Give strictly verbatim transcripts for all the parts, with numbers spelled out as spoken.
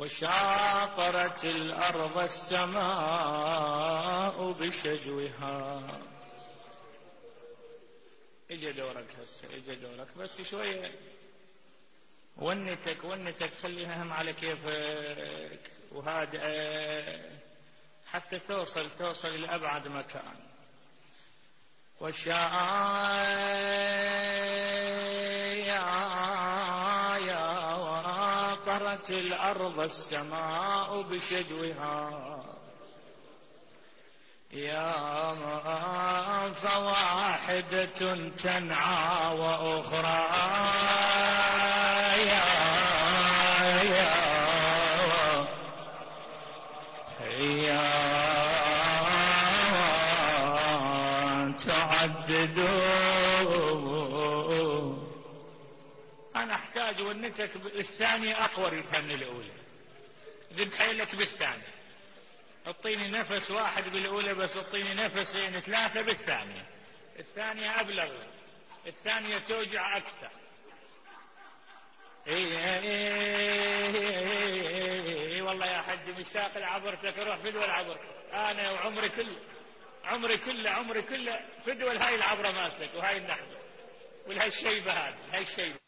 وشاطرت الأرض السماء بشجوها. اجا دورك هسه، اجا دورك، بس شوية ونتك ونتك خليها هم على كيفك وهادئة حتى توصل توصل لأبعد مكان. وشاطرت الأرض السماء بشجوها يا ما فواحدة تنعى وأخرى يا يا يا تعدد. أنا أحتاج ونتك الثانية أقوى من الأولى، ذب حيلك بالثانية، اعطيني نفس واحد بالأولى بس اعطيني نفسين ثلاثة بالثانية، الثانية أبلغ، الثانية توجع أكثر. اي اي والله يا حج مشتاق لعبرتك، روح فدوى العبر، أنا وعمري كله عمري كله عمري كله فدوى هاي العبرة مالتك وهاي النحبة وهاي الشيبة هذه هاي الشيبة.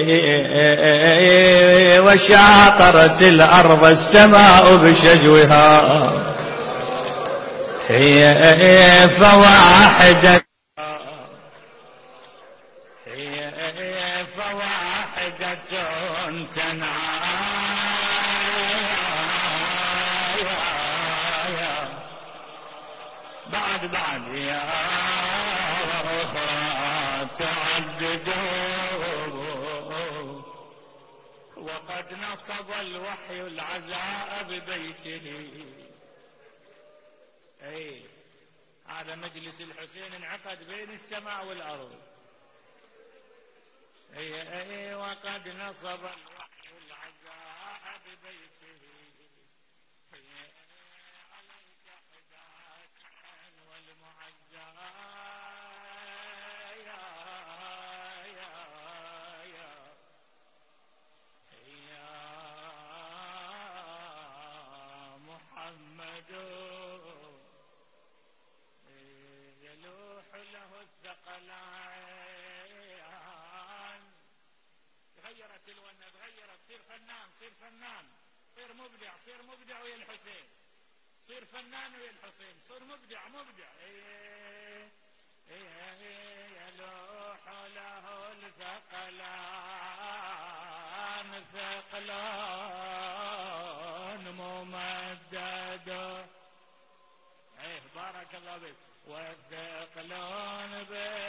وشاطرت الأرض السماء بشجوها هي فواحدة هي فواحدة تنعى بعد بعد يا أخرى تعدد. وقد نصب الوحي العزاء ببيته. اي هذا مجلس الحسين انعقد بين السماء والارض. اي اي وقد نصب الوحي العزاء ببيته عليك حداك والمعزى يلوح له الثقلان. تغيرت الونة، تغيرت، صير فنان صير فنان صير مبدع صير مبدع ويا الحسين، صير فنان ويا الحسين، صير مبدع مبدع. إيه إيه يلوح له الثقلان ثقلان ممدد. ايه بارك الله بك. والثقلان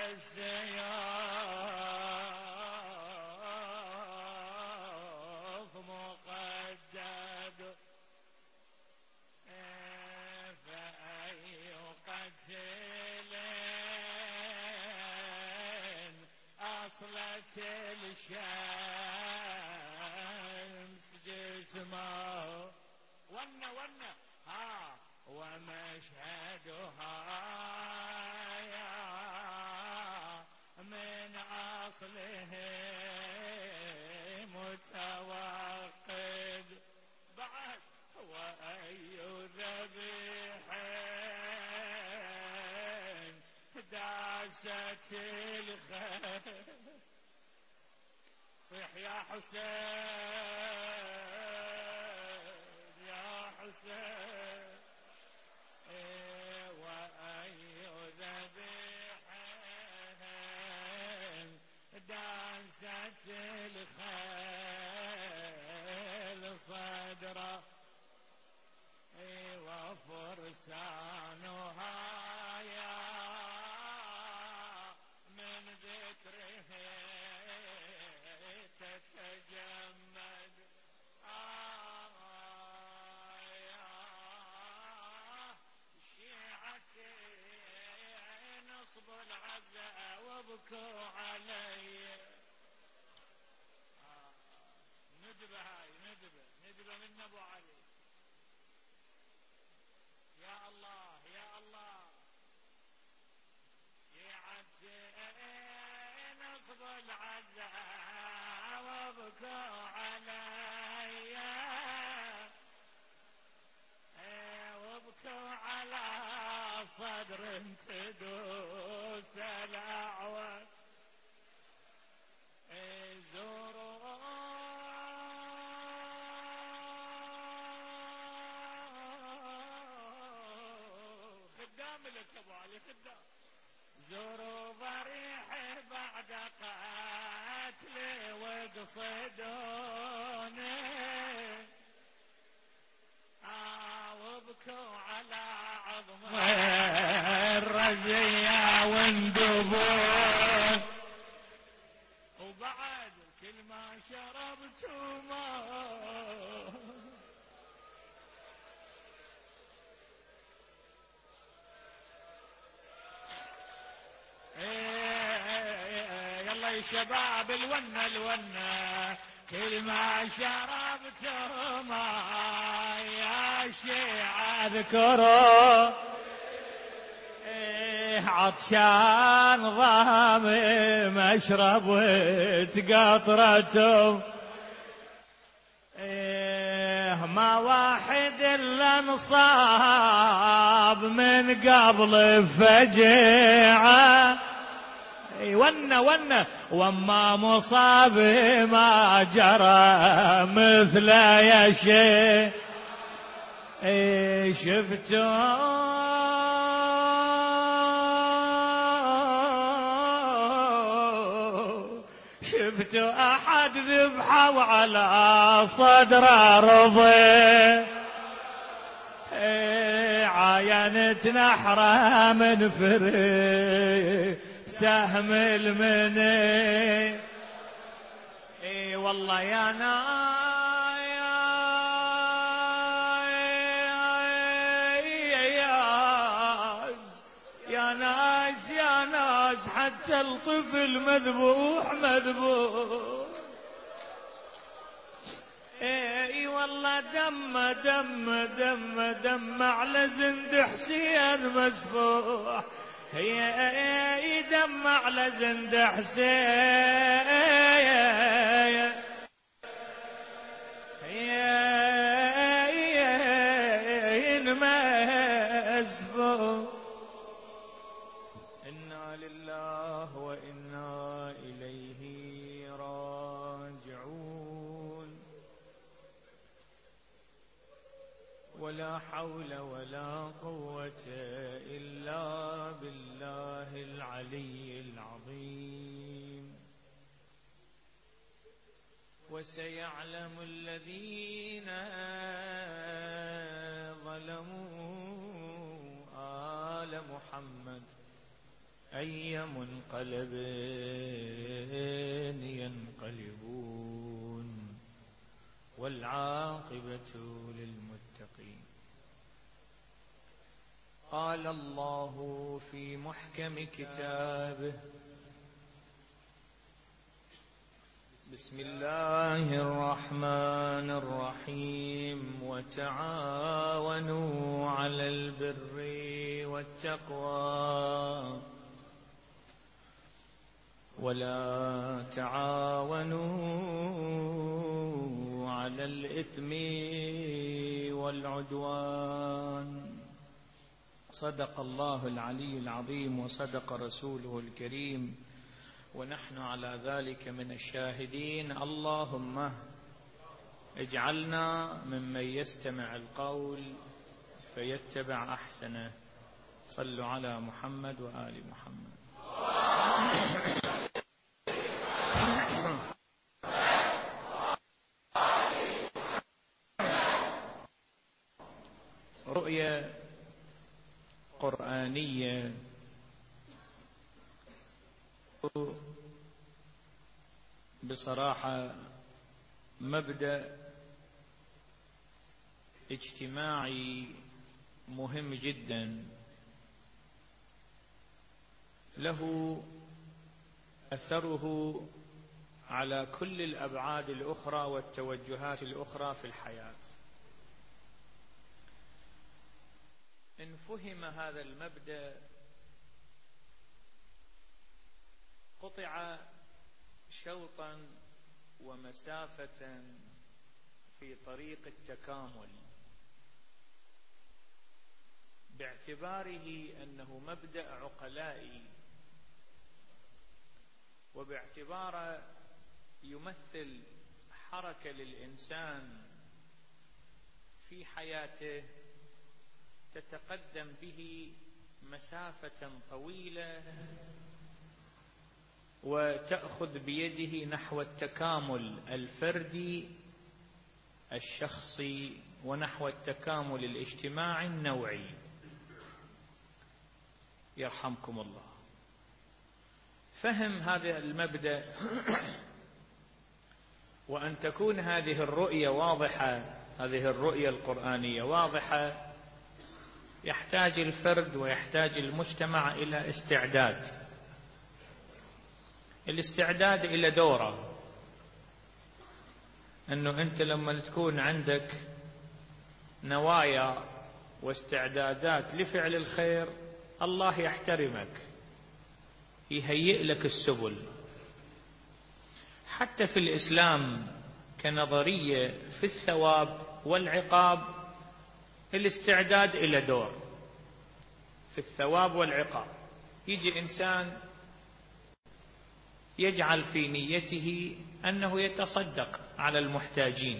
بالسياف مقدد. إيه فأي قتل أصلت الشمس جسمه ون ون ها ومشهدها من أصله متوقد. بعد وأي ذبيح داست الخيل. صيح يا حسين يا حسين. وأي ذبيح داست الخيل صدره وفرسانها يا من ذكره تتجمد. آه يا شيعتي نصب العزاء وابكوا علي. آه ندبة هاي ندبة ندبة من أبو علي. يا الله يا الله شيعتي نصب العزاء وابكوا علي على صدر تدوس الأعواد زوروا خدام لك ابو علي خدام زوروا ضريح بعد قتلي واقصدوني وابكوا على عظم الرزية واندبون وبعد كل ما شربت ماء يلا يا شباب الونة الونة كل ما شربت ماء يا شيعة اذكروا عطشان ضامي مشرب وتقطرته إيه ما واحد الا انصاب من قبل فجعه ونه ونه وما مصاب ما جرى مثل يا شيء إيه شفتوا شفت أحد ذبحه وعلى صدره رضي عاينت نحره من فري سهم المني اي والله يا ناس يا ناس يا ناس حتى الطفل مذبوح مذبوح اي والله دم دم دم دم على زند حسين مسفوح هي دم على زند حسين هي مسفوح إنا لله وإنا إليه راجعون ولا حول ولا قوة إلا بالله العلي العظيم وسيعلم الذين ظلموا آل محمد أي منقلب ينقلبون والعاقبة للمتقين. قال الله في محكم كتابه بسم الله الرحمن الرحيم وتعاونوا على البر والتقوى ولا تعاونوا على الإثم والعدوان. صدق الله العلي العظيم وصدق رسوله الكريم ونحن على ذلك من الشاهدين. اللهم اجعلنا ممن يستمع القول فيتبع أحسنه. صلوا على محمد وآل محمد. رؤية قرآنية بصراحة مبدأ اجتماعي مهم جدا له أثره على كل الأبعاد الأخرى والتوجهات الأخرى في الحياة. إن فهم هذا المبدأ قطع شوطا ومسافة في طريق التكامل. باعتباره أنه مبدأ عقلائي، وباعتباره يمثل حركة للإنسان في حياته تتقدم به مسافة طويلة وتأخذ بيده نحو التكامل الفردي الشخصي ونحو التكامل الاجتماعي النوعي. يرحمكم الله. فهم هذا المبدأ وأن تكون هذه الرؤية واضحة، هذه الرؤية القرآنية واضحة، يحتاج الفرد ويحتاج المجتمع إلى استعداد. الاستعداد إلى دوره، أنه أنت لما تكون عندك نوايا واستعدادات لفعل الخير الله يحترمك، يهيئ لك السبل. حتى في الإسلام كنظرية في الثواب والعقاب الاستعداد إلى دور في الثواب والعقاب. يجي إنسان يجعل في نيته أنه يتصدق على المحتاجين،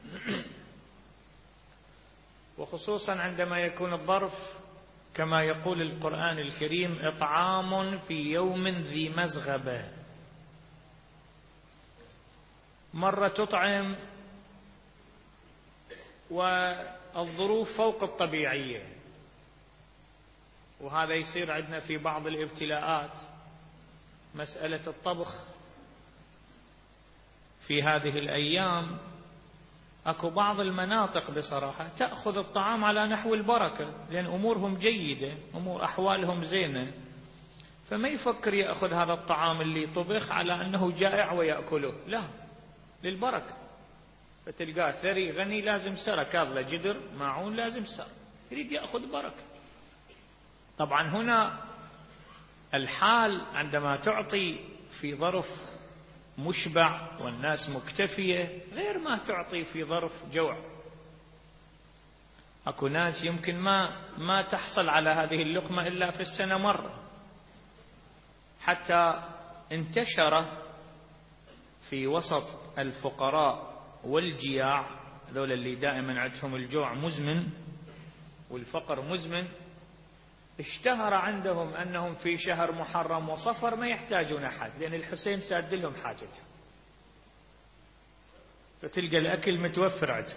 وخصوصا عندما يكون الظرف كما يقول القرآن الكريم إطعام في يوم ذي مزغبة. مرة تطعم والظروف فوق الطبيعية، وهذا يصير عندنا في بعض الابتلاءات. مسألة الطبخ في هذه الأيام أكو بعض المناطق بصراحة تأخذ الطعام على نحو البركة، لأن أمورهم جيدة، أمور أحوالهم زينة، فما يفكر يأخذ هذا الطعام اللي طبخ على أنه جائع ويأكله، لا، للبركة. فتلقاه ثري غني لازم سرة كاظلة جدر معون لازم سرة، يريد يأخذ بركة. طبعا هنا الحال عندما تعطي في ظرف مشبع والناس مكتفية غير ما تعطي في ظرف جوع. أكو ناس يمكن ما ما تحصل على هذه اللقمة إلا في السنة مرة. حتى انتشر في وسط الفقراء والجياع، ذول اللي دائما عندهم الجوع مزمن والفقر مزمن، اشتهر عندهم أنهم في شهر محرم وصفر ما يحتاجون أحد، لأن الحسين ساد لهم حاجتهم، فتلقى الأكل متوفر عندهم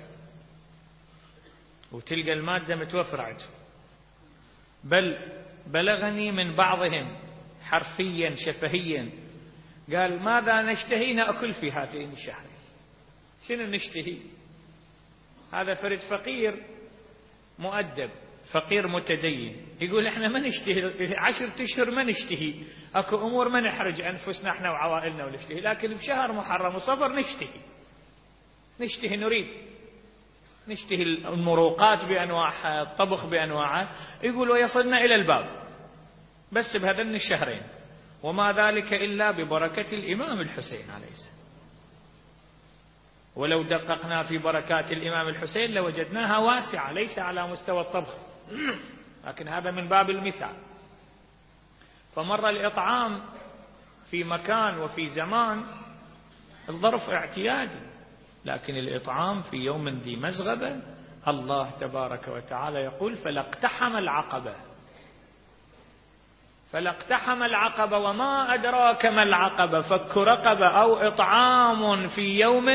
وتلقى المادة متوفر عندهم. بل بلغني من بعضهم حرفيا شفهيا قال ماذا نشتهي نأكل في هذين الشهرين. شنو نشتهي؟ هذا فرد فقير مؤدب، فقير متدين، يقول احنا ما نشتهي عشرة اشهر، ما نشتهي، اكو امور ما نحرج انفسنا احنا وعوائلنا ونشتهي، لكن بشهر محرم وصفر نشتهي نشتهي نريد نشتهي المروقات بانواعها، الطبخ بانواعه. يقول ويصلنا الى الباب بس بهذين الشهرين، وما ذلك الا ببركة الامام الحسين عليه السلام. ولو دققنا في بركات الامام الحسين لوجدناها واسعة، ليس على مستوى الطبخ، لكن هذا من باب المثال. فمر الإطعام في مكان وفي زمان الظرف اعتيادي، لكن الإطعام في يوم ذي مزغبة الله تبارك وتعالى يقول فلاقتحم العقبة. فلاقتحم العقبة وما أدراك ما العقبة فك رقبة أو إطعام في يوم،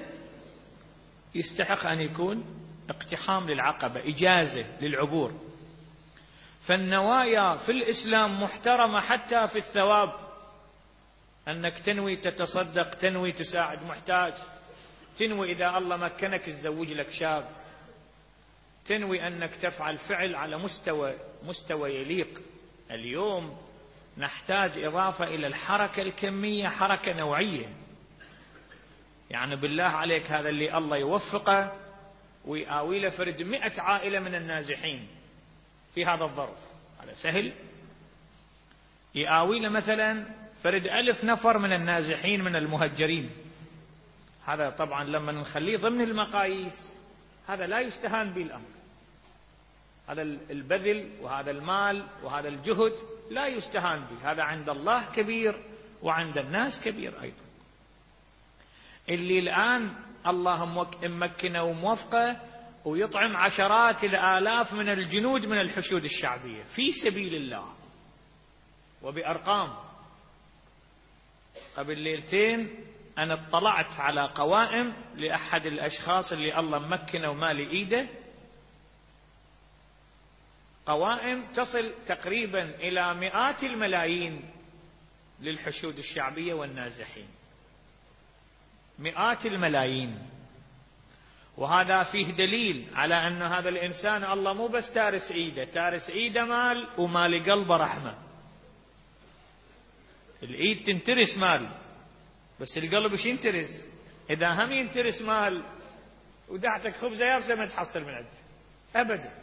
يستحق أن يكون اقتحام للعقبة، إجازة للعبور. فالنوايا في الإسلام محترمة حتى في الثواب، أنك تنوي تتصدق، تنوي تساعد محتاج، تنوي إذا الله مكنك تزوج لك شاب، تنوي أنك تفعل فعل على مستوى مستوى يليق. اليوم نحتاج إضافة إلى الحركة الكمية حركة نوعية. يعني بالله عليك هذا اللي الله يوفقه ويآوي له فرد مئة عائلة من النازحين في هذا الظرف، هذا سهل. يآوي له مثلا فرد ألف نفر من النازحين من المهجرين، هذا طبعا لما نخليه ضمن المقاييس هذا لا يستهان به الأمر. هذا البذل وهذا المال وهذا الجهد لا يستهان به، هذا عند الله كبير وعند الناس كبير أيضا. اللي الآن الله ممكنه وموفقه ويطعم عشرات الآلاف من الجنود من الحشود الشعبية في سبيل الله وبأرقام. قبل ليلتين أنا اطلعت على قوائم لأحد الأشخاص اللي الله ممكنه وما لإيده، قوائم تصل تقريبا إلى مئات الملايين للحشود الشعبية والنازحين، مئات الملايين. وهذا فيه دليل على أن هذا الإنسان الله مو بس تارس إيده، تارس إيده مال ومال قلبه رحمة. الإيد تنترس مال بس القلب ايش ينترس؟ إذا هم ينترس مال ودعتك خبزة يابسة ما تحصل من عنده أبدا.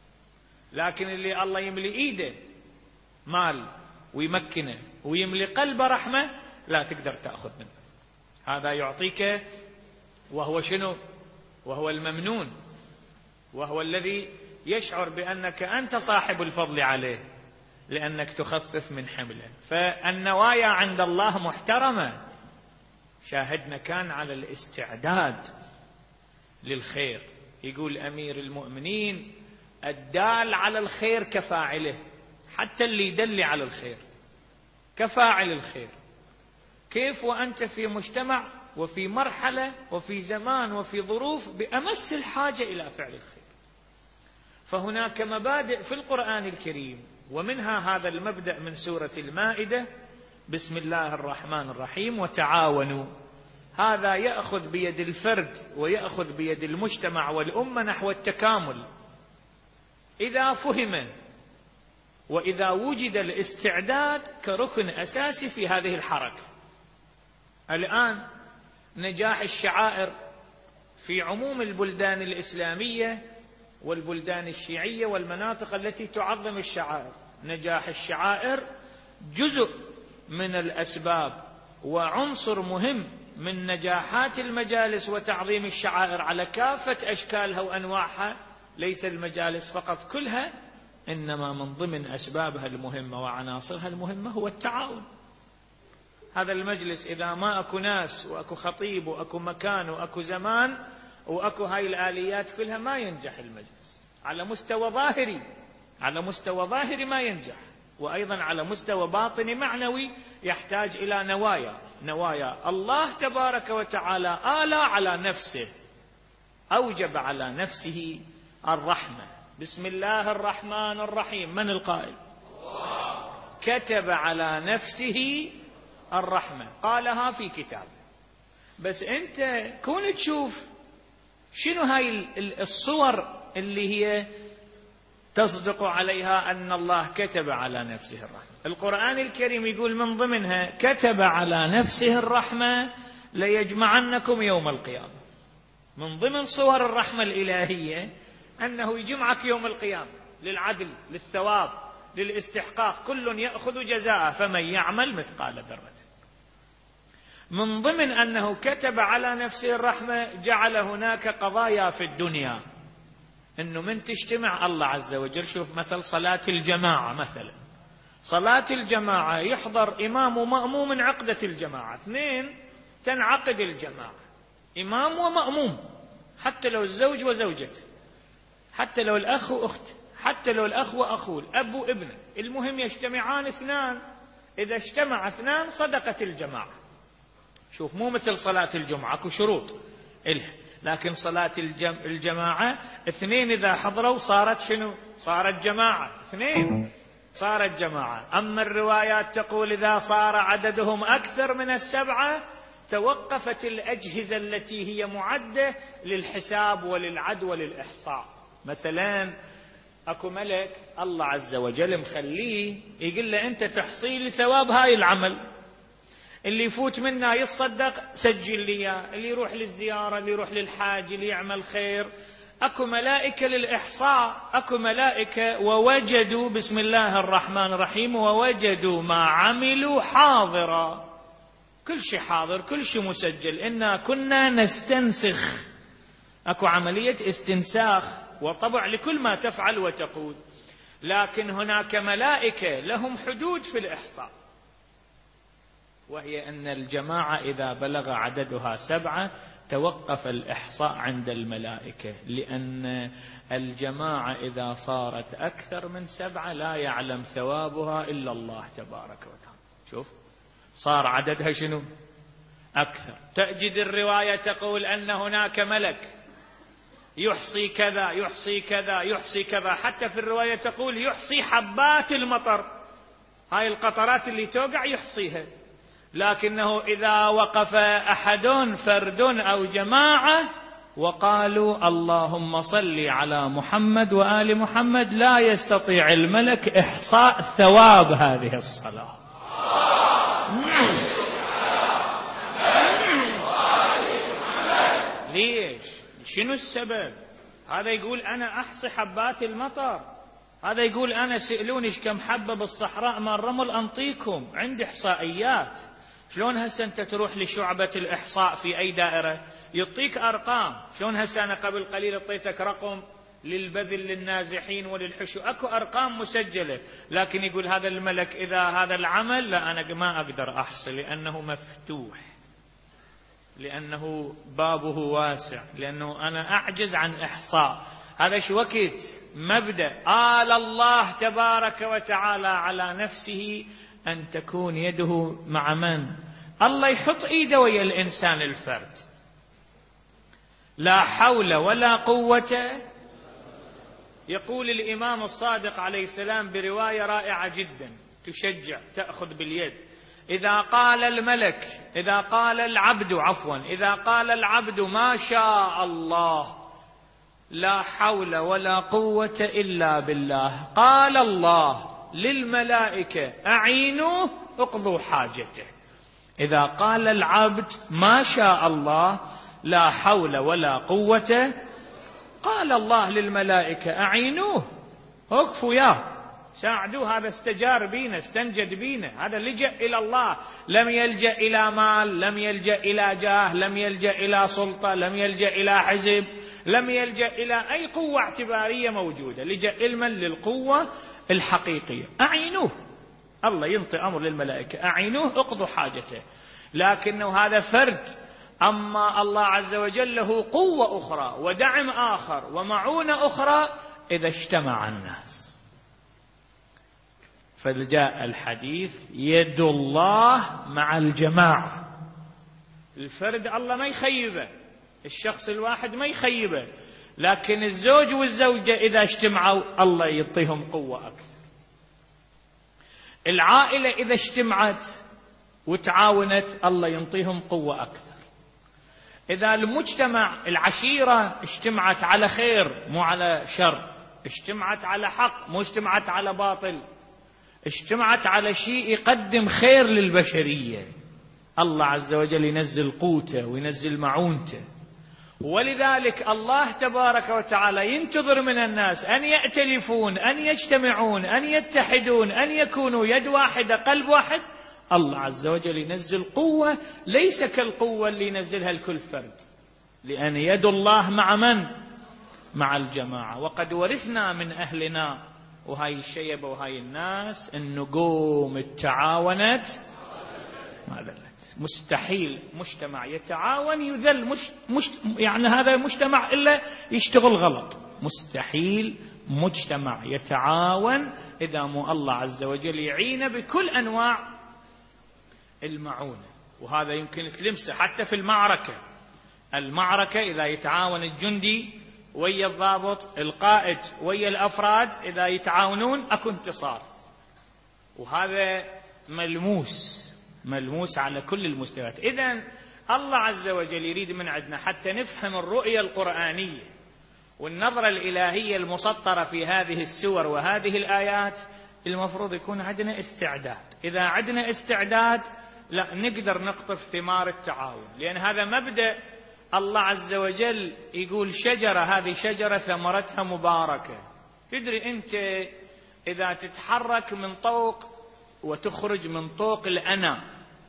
لكن اللي الله يملي إيده مال ويمكنه ويملي قلبه رحمة لا تقدر تأخذ منه. هذا يعطيك، وهو شنو؟ وهو الممنون، وهو الذي يشعر بأنك أنت صاحب الفضل عليه لأنك تخفف من حمله. فالنوايا عند الله محترمة. شاهدنا كان على الاستعداد للخير. يقول أمير المؤمنين الدال على الخير كفاعله، حتى اللي يدل على الخير كفاعل الخير. كيف وأنت في مجتمع وفي مرحلة وفي زمان وفي ظروف بأمس الحاجة إلى فعل الخير. فهناك مبادئ في القرآن الكريم، ومنها هذا المبدأ من سورة المائدة: بسم الله الرحمن الرحيم وتعاونوا. هذا يأخذ بيد الفرد ويأخذ بيد المجتمع والأمة نحو التكامل إذا فهم وإذا وجد الاستعداد كركن أساسي في هذه الحركة. الآن نجاح الشعائر في عموم البلدان الإسلامية والبلدان الشيعية والمناطق التي تعظم الشعائر، نجاح الشعائر جزء من الأسباب وعنصر مهم من نجاحات المجالس وتعظيم الشعائر على كافة أشكالها وأنواعها. ليس المجالس فقط كلها، إنما من ضمن أسبابها المهمة وعناصرها المهمة هو التعاون. هذا المجلس إذا ما أكو ناس وأكو خطيب وأكو مكان وأكو زمان وأكو هاي الآليات كلها ما ينجح المجلس. على مستوى ظاهري، على مستوى ظاهري ما ينجح، وأيضا على مستوى باطني معنوي يحتاج إلى نوايا. نوايا الله تبارك وتعالى آلى على نفسه، أوجب على نفسه الرحمة. بسم الله الرحمن الرحيم، من القائل؟ كتب على نفسه الرحمة، قالها في كتاب. بس أنت كون تشوف شنو هاي الصور اللي هي تصدق عليها أن الله كتب على نفسه الرحمة. القرآن الكريم يقول من ضمنها: كتب على نفسه الرحمة ليجمعنكم يوم القيامة. من ضمن صور الرحمة الإلهية أنه يجمعك يوم القيامة للعدل، للثواب، للاستحقاق، كل يأخذ جزاءه فمن يعمل مثقال ذرة. من ضمن أنه كتب على نفسه الرحمة جعل هناك قضايا في الدنيا أنه من تجتمع الله عز وجل. شوف مثل صلاة الجماعة، مثلا صلاة الجماعة يحضر إمام ومأموم من عقدة الجماعة، اثنين تنعقد الجماعة، إمام ومأموم، حتى لو الزوج وزوجته، حتى لو الأخ وأخت، حتى لو الأخ وأخوه، الأب وابنه، المهم يجتمعان اثنان. إذا اجتمع اثنان صدقت الجماعة. شوف مو مثل صلاة الجمعة اكو شروط إلها، لكن صلاة الجم... الجماعة اثنين إذا حضروا صارت شنو؟ صارت جماعة، اثنين صارت جماعة. أما الروايات تقول إذا صار عددهم أكثر من السبعة توقفت الأجهزة التي هي معدة للحساب وللعد وللإحصاء. مثلا أكو ملك الله عز وجل مخليه يقول له أنت تحصيل لثواب هاي العمل، اللي يفوت منا يتصدق سجل لي، اللي يروح للزيارة، اللي يروح للحاج، اللي يعمل خير. أكو ملائكة للإحصاء، أكو ملائكة ووجدوا بسم الله الرحمن الرحيم ووجدوا ما عملوا حاضرا. كل شيء حاضر، كل شيء مسجل. إنا كنا نستنسخ، أكو عملية استنساخ وطبع لكل ما تفعل وتقول. لكن هناك ملائكة لهم حدود في الإحصاء، وهي أن الجماعة إذا بلغ عددها سبعة توقف الإحصاء عند الملائكة، لأن الجماعة إذا صارت أكثر من سبعة لا يعلم ثوابها إلا الله تبارك وتعالى. شوف صار عددها شنو؟ أكثر. تجد الرواية تقول أن هناك ملك يحصي كذا يحصي كذا يحصي كذا، حتى في الرواية تقول يحصي حبات المطر، هاي القطرات اللي توقع يحصيها. لكنه إذا وقف أحد فرد أو جماعة وقالوا اللهم صل على محمد وآل محمد، لا يستطيع الملك إحصاء ثواب هذه الصلاة. ليش؟ شنو السبب؟ هذا يقول أنا أحصي حبات المطر، هذا يقول أنا سألوني كم حبة بالصحراء ما الرمل أنطيكم، عندي إحصائيات. شلون هسه أنت تروح لشعبة الإحصاء في أي دائرة يعطيك أرقام؟ شلون هسه أنا قبل قليل اعطيتك رقم للبذل للنازحين وللحشو، أكو أرقام مسجلة. لكن يقول هذا الملك إذا هذا العمل لا أنا ما أقدر أحصي، لأنه مفتوح، لأنه بابه واسع، لأنه أنا أعجز عن إحصاء. هذا شو وقت مبدأ آل الله تبارك وتعالى على نفسه أن تكون يده مع من؟ الله يحط إيده ويا الإنسان الفرد. لا حول ولا قوة. يقول الإمام الصادق عليه السلام برواية رائعة جدا تشجع تأخذ باليد، إذا قال الملك إذا قال العبد عفوا إذا قال العبد ما شاء الله لا حول ولا قوة إلا بالله، قال الله للملائكة أعينوه اقضوا حاجته. إذا قال العبد ما شاء الله لا حول ولا قوة، قال الله للملائكة أعينوه اكفوا ياه ساعدوه، هذا استجار بينا استنجد بينا، هذا لجأ إلى الله، لم يلجأ إلى مال، لم يلجأ إلى جاه، لم يلجأ إلى سلطة، لم يلجأ إلى حزب، لم يلجأ إلى أي قوة اعتبارية موجودة، لجأ علما للقوة الحقيقية. أعينوه، الله ينطي أمر للملائكة أعينوه اقضوا حاجته. لكنه هذا فرد، أما الله عز وجل له قوة أخرى ودعم آخر ومعونة أخرى إذا اجتمع الناس. فجاء الحديث يد الله مع الجماعة. الفرد الله ما يخيبه، الشخص الواحد ما يخيبه، لكن الزوج والزوجة إذا اجتمعوا الله يعطيهم قوة أكثر. العائلة إذا اجتمعت وتعاونت الله ينطيهم قوة أكثر. إذا المجتمع العشيرة اجتمعت على خير مو على شر، اجتمعت على حق مو اجتمعت على باطل، اجتمعت على شيء يقدم خير للبشرية، الله عز وجل ينزل قوته وينزل معونته. ولذلك الله تبارك وتعالى ينتظر من الناس أن يأتلفون، أن يجتمعون، أن يتحدون، أن يكونوا يد واحدة قلب واحد. الله عز وجل ينزل قوة ليس كالقوة اللي ينزلها الكل فرد، لأن يد الله مع من؟ مع الجماعة. وقد ورثنا من أهلنا وهاي الشيبة وهاي الناس النجوم التعاونت ما ذلت. مستحيل مجتمع يتعاون يذل، مش مش يعني هذا مجتمع إلا يشتغل غلط. مستحيل مجتمع يتعاون إذا مو الله عز وجل يعينه بكل أنواع المعونة. وهذا يمكن تلمسه حتى في المعركة. المعركة إذا يتعاون الجندي ويا الضابط، القائد ويا الأفراد، إذا يتعاونون أكو انتصار. وهذا ملموس ملموس على كل المستويات. إذن الله عز وجل يريد من عندنا حتى نفهم الرؤية القرآنية والنظرة الإلهية المسطرة في هذه السور وهذه الآيات، المفروض يكون عندنا استعداد. إذا عندنا استعداد لا نقدر نقطف ثمار التعاون، لأن هذا مبدأ الله عز وجل يقول شجرة، هذه شجرة ثمرتها مباركة. تدري أنت إذا تتحرك من طوق وتخرج من طوق الأنا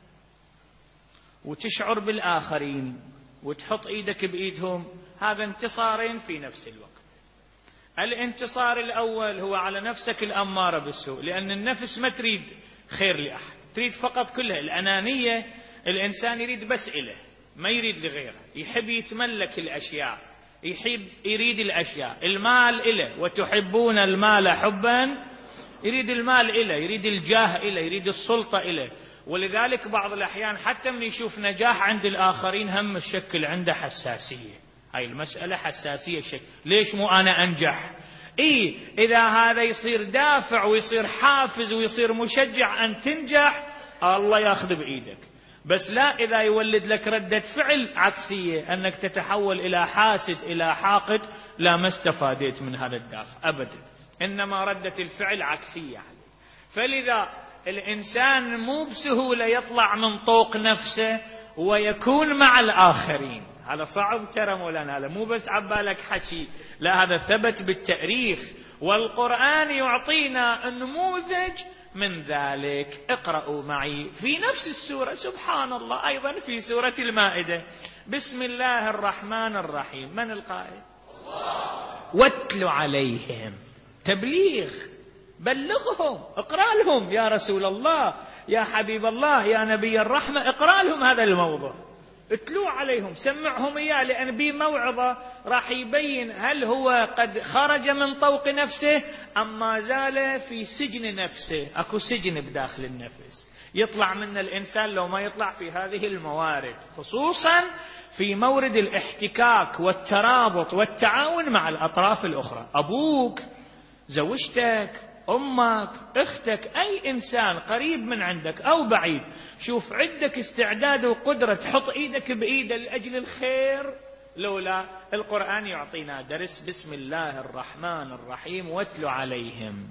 وتشعر بالآخرين وتحط إيدك بإيدهم، هذا انتصارين في نفس الوقت. الانتصار الأول هو على نفسك الأمارة بالسوء، لأن النفس ما تريد خير لأحد، تريد فقط كلها الأنانية. الإنسان يريد بس إله، ما يريد لغيره، يحب يتملك الأشياء، يحب يريد الأشياء. المال إله، وتحبون المال حبا، يريد المال إله، يريد الجاه إله، يريد السلطة إله. ولذلك بعض الأحيان حتى من يشوف نجاح عند الآخرين هم الشكل عنده حساسية. هاي المسألة حساسية شك. ليش مو أنا أنجح؟ إيه، إذا هذا يصير دافع ويصير حافز ويصير مشجع أن تنجح، الله ياخذ بإيدك. بس لا إذا يولد لك ردة فعل عكسية، أنك تتحول إلى حاسد إلى حاقد، لا ما استفادت من هذا الدافع أبدا، إنما ردة الفعل عكسية عليه. فلذا الإنسان مو بسهولة يطلع من طوق نفسه ويكون مع الآخرين. هذا صعب ترى مولانا، هذا مو بس عبالك حكي، لا هذا ثبت بالتاريخ، والقرآن يعطينا النموذج من ذلك. اقرأوا معي في نفس السورة، سبحان الله، أيضا في سورة المائدة، بسم الله الرحمن الرحيم. من القائل؟ واتل عليهم، تبليغ، بلغهم، اقرأ لهم يا رسول الله، يا حبيب الله، يا نبي الرحمة، اقرأ لهم هذا الموضوع، اتلو عليهم، سمعهم إياه، لأن بموعظة راح يبين هل هو قد خرج من طوق نفسه أم ما زال في سجن نفسه. أكو سجن بداخل النفس يطلع من الإنسان لو ما يطلع في هذه الموارد، خصوصا في مورد الاحتكاك والترابط والتعاون مع الأطراف الأخرى، أبوك، زوجتك، أمك، أختك، أي إنسان قريب من عندك أو بعيد. شوف عندك استعداد وقدرة تحط إيدك بإيده لأجل الخير، لولا القرآن يعطينا درس. بسم الله الرحمن الرحيم. واتل عليهم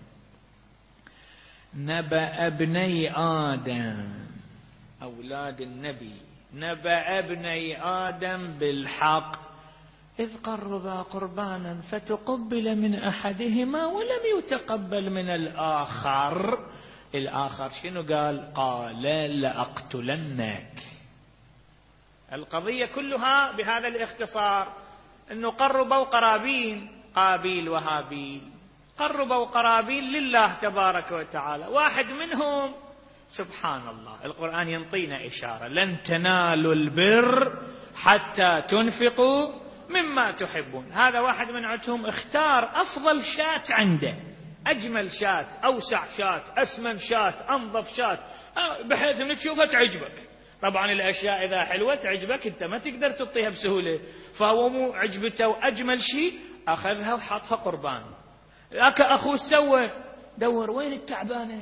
نبأ ابني آدم، أولاد النبي، نبأ ابني آدم بالحق إذ قربا قربانا فتقبل من أحدهما ولم يتقبل من الآخر. الآخر شنو قال؟ قال لأقتلنك. القضية كلها بهذا الاختصار، أنه قربوا قرابين، قابيل وهابيل، قربوا قرابين لله تبارك وتعالى. واحد منهم سبحان الله القرآن ينطينا إشارة، لن تنالوا البر حتى تنفقوا مما تحبون. هذا واحد من عندهم اختار أفضل شات عنده، أجمل شات، أوسع شات، أسمن شات، أنظف شات، بحيث أنك تشوفها تعجبك. طبعا الأشياء إذا حلوة تعجبك أنت ما تقدر تعطيها بسهولة، فهو مو عجبته وأجمل شيء أخذها وحطها قربان. لك أخوه سوى دور وين التعبانة،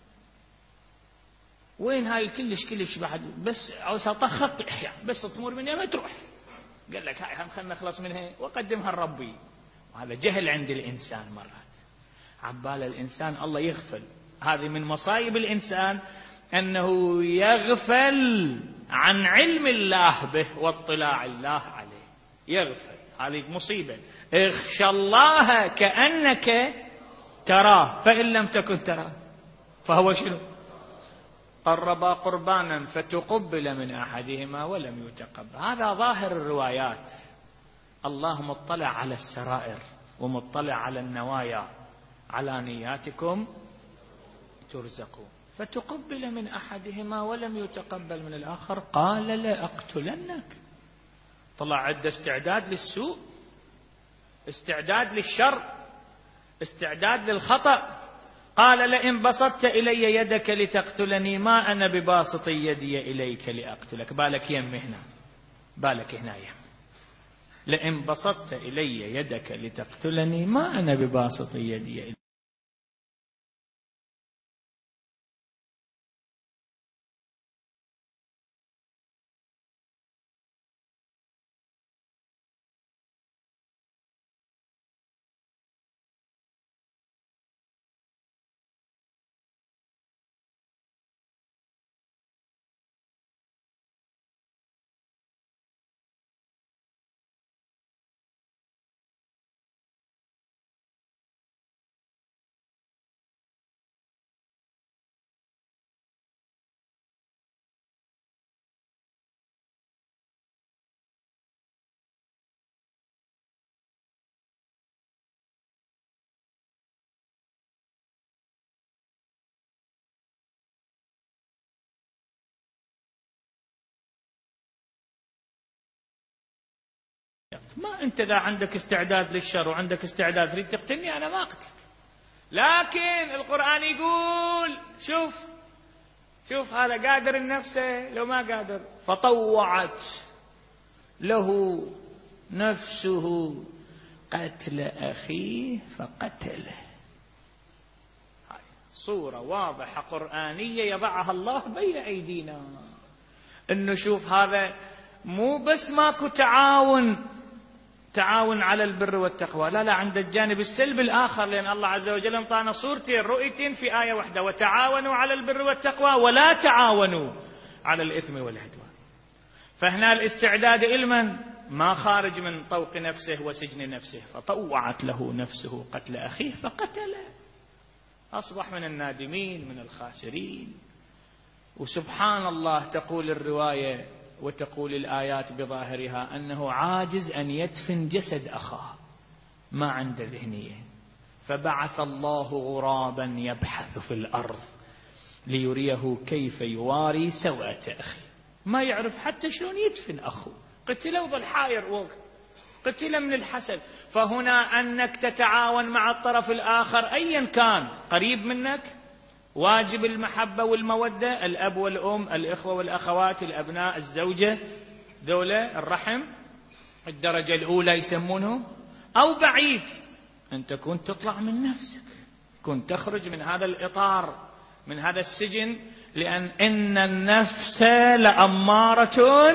وين هاي كلش كلش بعد، بس عاوزها طخط إحياء، بس تمر منها ما تروح. قال لك هاي خلنا نخلص منها وقدمها لربي. وهذا جهل عند الإنسان مرات، عبال الإنسان الله يغفل. هذه من مصايب الإنسان أنه يغفل عن علم الله به واطلاع الله عليه، يغفل. هذه مصيبة. اخشى الله كأنك تراه فإن لم تكن تراه، فهو شنو؟ قربا قربانا فتقبل من أحدهما ولم يتقبل. هذا ظاهر الروايات. الله مطلع على السرائر ومطلع على النوايا، على نياتكم ترزقون. فتقبل من أحدهما ولم يتقبل من الآخر قال لأقتلنك. طلع عند استعداد للسوء، استعداد للشر، استعداد للخطأ. قال لئن بسطت إلي يدك لتقتلني ما أنا بباسط يدي إليك لأقتلك. بالك يم هنا، بالك هنا يم. لئن بسطت إلي يدك لتقتلني ما أنا بباسط يدي إليك. ما أنت إذا عندك استعداد للشر وعندك استعداد تريد تقتلني أنا ما أقتل. لكن القرآن يقول شوف شوف هذا قادر النفسه لو ما قادر، فطوعت له نفسه قتل أخيه فقتله. صورة واضحة قرآنية يضعها الله بين أيدينا، إنه شوف هذا مو بس ماكو تعاون تعاون على البر والتقوى، لا لا، عند الجانب السلبي الآخر، لأن الله عز وجل انطانا صورتين رؤيتين في آية واحدة: وتعاونوا على البر والتقوى ولا تعاونوا على الإثم والعدوان. فهنا الاستعداد إلمن ما خارج من طوق نفسه وسجن نفسه، فطوعت له نفسه قتل أخيه فقتله، أصبح من النادمين من الخاسرين. وسبحان الله تقول الرواية وتقول الآيات بظاهرها أنه عاجز أن يدفن جسد أخاه، ما عنده ذهنية، فبعث الله غرابا يبحث في الأرض ليريه كيف يواري سوءة أخيه، ما يعرف حتى شلون يدفن أخوه، قتله وظل حائر وقت، قتله من الحسد. فهنا أنك تتعاون مع الطرف الآخر أيا كان قريب منك، واجب المحبة والمودة، الأب والأم، الإخوة والأخوات، الأبناء، الزوجة، ذولا الرحم الدرجة الأولى يسمونه، أو بعيد أنت كنت تطلع من نفسك، كنت تخرج من هذا الإطار، من هذا السجن، لأن إن النفس لأمارة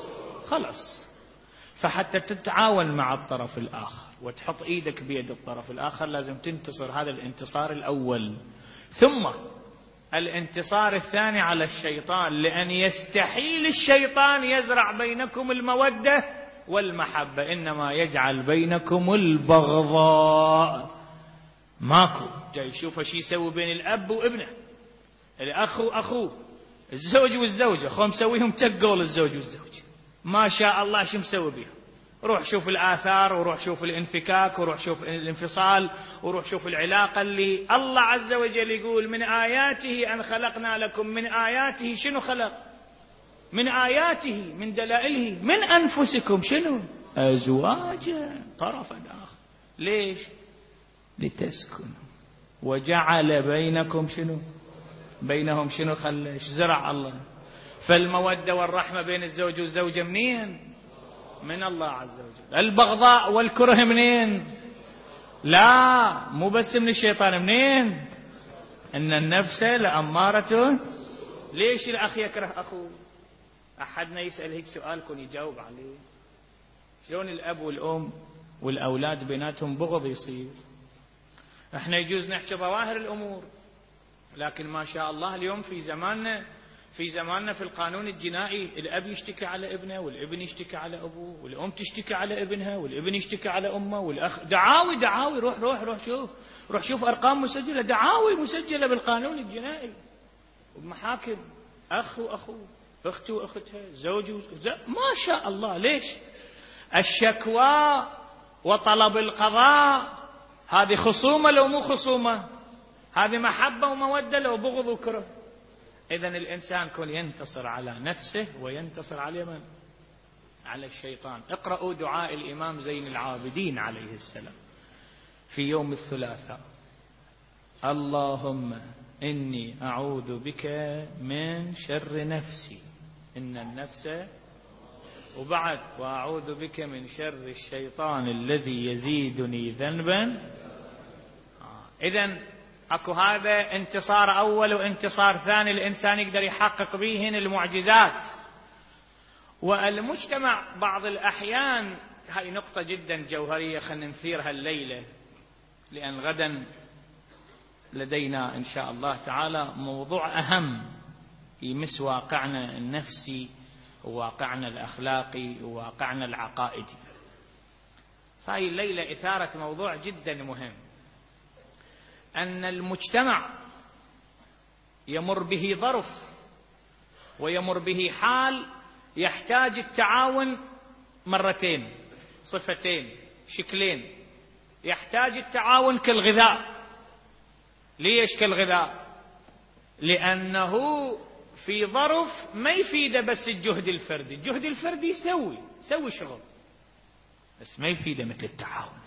خلص. فحتى تتعاون مع الطرف الآخر وتحط إيدك بيد الطرف الآخر لازم تنتصر هذا الانتصار الأول، ثم الانتصار الثاني على الشيطان، لأن يستحيل الشيطان يزرع بينكم المودة والمحبة، إنما يجعل بينكم البغضاء. ماكو جاي يشوف شي يسوي بين الأب وابنه، الأخ وأخوه، الزوج والزوجة، خو مسويهم تقول الزوج والزوجة، ما شاء الله شو مسوي بيهم. روح شوف الآثار، وروح شوف الانفكاك، وروح شوف الانفصال، وروح شوف العلاقة اللي الله عز وجل يقول من آياته أن خلقنا لكم. من آياته شنو خلق؟ من آياته من دلائله من أنفسكم شنو؟ أزواجا طرفا آخر. ليش؟ لتسكنوا، وجعل بينكم شنو؟ بينهم شنو؟ خلش زرع الله. فالمودة والرحمة بين الزوج والزوجة منين؟ من الله عز وجل. البغضاء والكره منين؟ لا، مو بس من الشيطان، منين؟ إن النفس لأمارة. ليش الأخ يكره أخوه؟ أحدنا يسأل هيك سؤال كون يجاوب عليه. شلون الأب والأم والأولاد بيناتهم بغض يصير؟ احنا يجوز نحكي ظواهر الأمور، لكن ما شاء الله اليوم في زماننا في زماننا في القانون الجنائي الأب يشتكي على ابنه، والابن يشتكي على أبوه، والأم تشتكي على ابنها، والابن يشتكي على أمه، والأخ دعاوي دعاوي. روح روح روح شوف روح شوف أرقام مسجلة، دعاوي مسجلة بالقانون الجنائي وبمحاكم، أخ وأخوه، أخت وأختها، زوج وزوج، ما شاء الله. ليش؟ الشكوى وطلب القضاء هذه خصومة لو مو خصومة؟ هذه محبة ومودة لو بغض وكره؟ إذن الإنسان كون ينتصر على نفسه وينتصر على من؟ على الشيطان. اقرأوا دعاء الإمام زين العابدين عليه السلام في يوم الثلاثاء: اللهم إني أعوذ بك من شر نفسي إن النفس، وبعد وأعوذ بك من شر الشيطان الذي يزيدني ذنبا. إذن أكو هذا انتصار أول وانتصار ثاني الإنسان يقدر يحقق بهن المعجزات. والمجتمع بعض الأحيان، هاي نقطة جدا جوهرية خلينا نثيرها الليلة، لأن غدا لدينا إن شاء الله تعالى موضوع أهم يمس واقعنا النفسي وواقعنا الأخلاقي وواقعنا العقائدي. فهي الليلة إثارة موضوع جدا مهم، أن المجتمع يمر به ظرف ويمر به حال يحتاج التعاون مرتين، صفتين، شكلين. يحتاج التعاون كالغذاء. ليش كالغذاء؟ لأنه في ظرف ما يفيد بس الجهد الفردي، الجهد الفردي يسوي سوي شغل، بس ما يفيده مثل التعاون.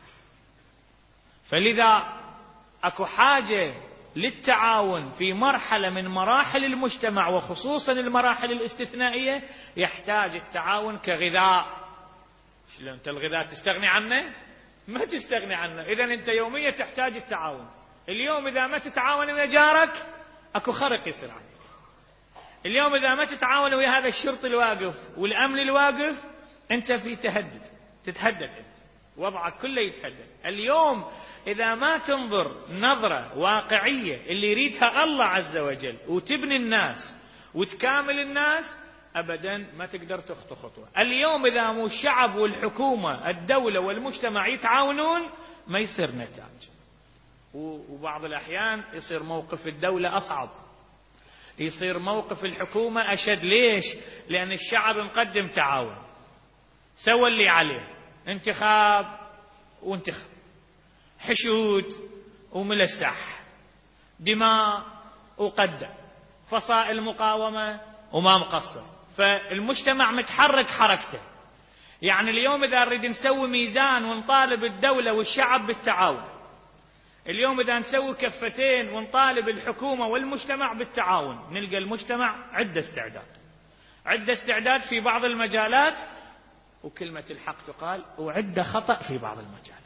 فلذا اكو حاجة للتعاون في مرحلة من مراحل المجتمع، وخصوصا المراحل الاستثنائية يحتاج التعاون كغذاء. شلون انت الغذاء تستغني عنه؟ ما تستغني عنه. اذا انت يوميا تحتاج التعاون. اليوم اذا ما تتعاون ويا جارك اكو خرق يصير عليك. اليوم اذا ما تتعاون ويا هذا الشرطي الواقف والامن الواقف انت في تهدد، تتهدد انت، وضعك كله يتهدد. اليوم إذا ما تنظر نظرة واقعية اللي يريدها الله عز وجل وتبني الناس وتكامل الناس، أبدا ما تقدر تخطو خطوة. اليوم إذا مو الشعب والحكومة الدولة والمجتمع يتعاونون ما يصير نتائج. وبعض الأحيان يصير موقف الدولة أصعب، يصير موقف الحكومة أشد. ليش؟ لأن الشعب مقدم تعاون، سوى اللي عليه، انتخاب وانتخاب، حشود وملسح، دماء وقدم، فصائل مقاومة وما مقصر. فالمجتمع متحرك حركته. يعني اليوم إذا نريد نسوي ميزان ونطالب الدولة والشعب بالتعاون، اليوم إذا نسوي كفتين ونطالب الحكومة والمجتمع بالتعاون، نلقى المجتمع عنده استعداد، عنده استعداد في بعض المجالات، وكلمة الحق تقال، وعنده خطأ في بعض المجالات.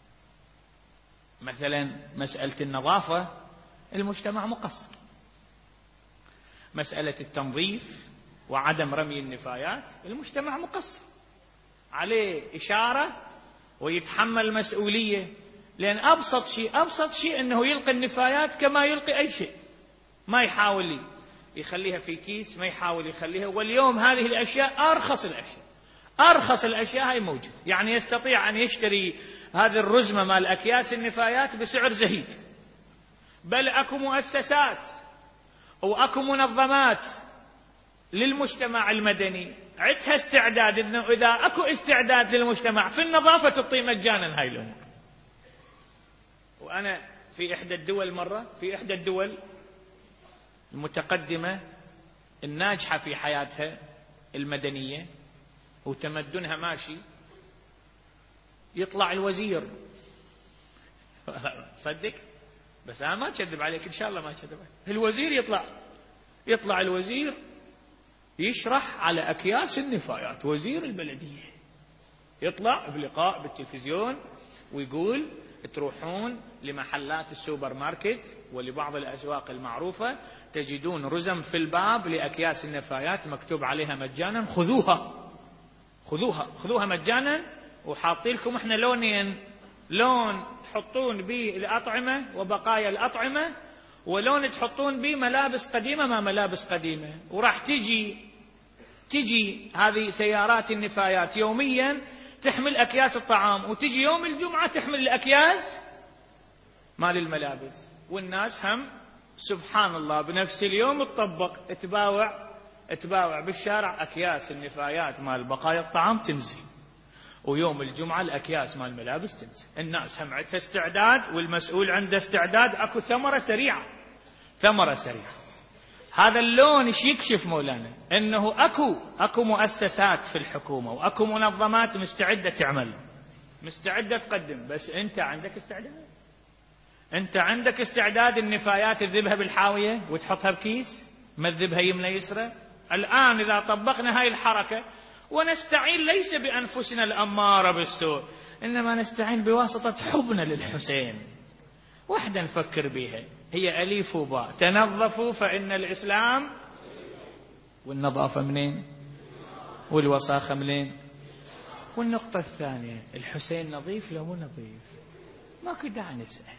مثلا مسألة النظافة المجتمع مقصر، مسألة التنظيف وعدم رمي النفايات المجتمع مقصر، عليه إشارة ويتحمل مسؤولية. لأن أبسط شيء أبسط شيء أنه يلقي النفايات كما يلقي أي شيء، ما يحاول يخليها في كيس، ما يحاول يخليها. واليوم هذه الأشياء أرخص الأشياء، أرخص الأشياء هاي موجود. يعني يستطيع أن يشتري هذه الرزمة مال أكياس النفايات بسعر زهيد. بل أكو مؤسسات وأكو منظمات للمجتمع المدني عندها استعداد، إنه إذا أكو استعداد للمجتمع في النظافة تعطي مجانا هاي الأمور. وأنا في إحدى الدول مرة، في إحدى الدول المتقدمة الناجحة في حياتها المدنية وتمدنها ماشي، يطلع الوزير صدق، بس أنا ما أكذب عليك، إن شاء الله ما أكذب عليك. الوزير يطلع يطلع الوزير يشرح على أكياس النفايات، وزير البلدية يطلع بلقاء بالتلفزيون ويقول تروحون لمحلات السوبر ماركت ولبعض الأسواق المعروفة تجدون رزم في الباب لأكياس النفايات مكتوب عليها مجانا، خذوها خذوها خذوها مجانا، وحاطين لكم احنا لونين، لون تحطون به الأطعمة وبقايا الأطعمة، ولون تحطون به ملابس قديمة ما ملابس قديمة. وراح تجي تجي هذه سيارات النفايات يوميا تحمل أكياس الطعام، وتجي يوم الجمعة تحمل الأكياس مال الملابس. والناس هم سبحان الله بنفس اليوم تطبق تباوع تباوع بالشارع أكياس النفايات مال بقايا الطعام تنزل، ويوم الجمعة الأكياس مال الملابس تنزل. الناس هم عندها استعداد والمسؤول عنده استعداد. أكو ثمرة سريعة، ثمرة سريعة. هذا اللون ايش يكشف مولانا؟ انه اكو اكو مؤسسات في الحكومة واكو منظمات مستعدة تعمل، مستعدة تقدم، بس انت عندك استعداد؟ انت عندك استعداد النفايات تذبها بالحاوية وتحطها بكيس، ما تذبها يمنى يسرى؟ الآن إذا طبقنا هاي الحركة ونستعين ليس بأنفسنا الأمارة بالسوء، إنما نستعين بواسطة حبنا للحسين، وحدة نفكر بها، هي أليف وباء، تنظفوا فإن الإسلام. والنظافة منين؟ والوساخة منين؟ والنقطة الثانية، الحسين نظيف لو مو نظيف؟ ماكو داعي نسأل.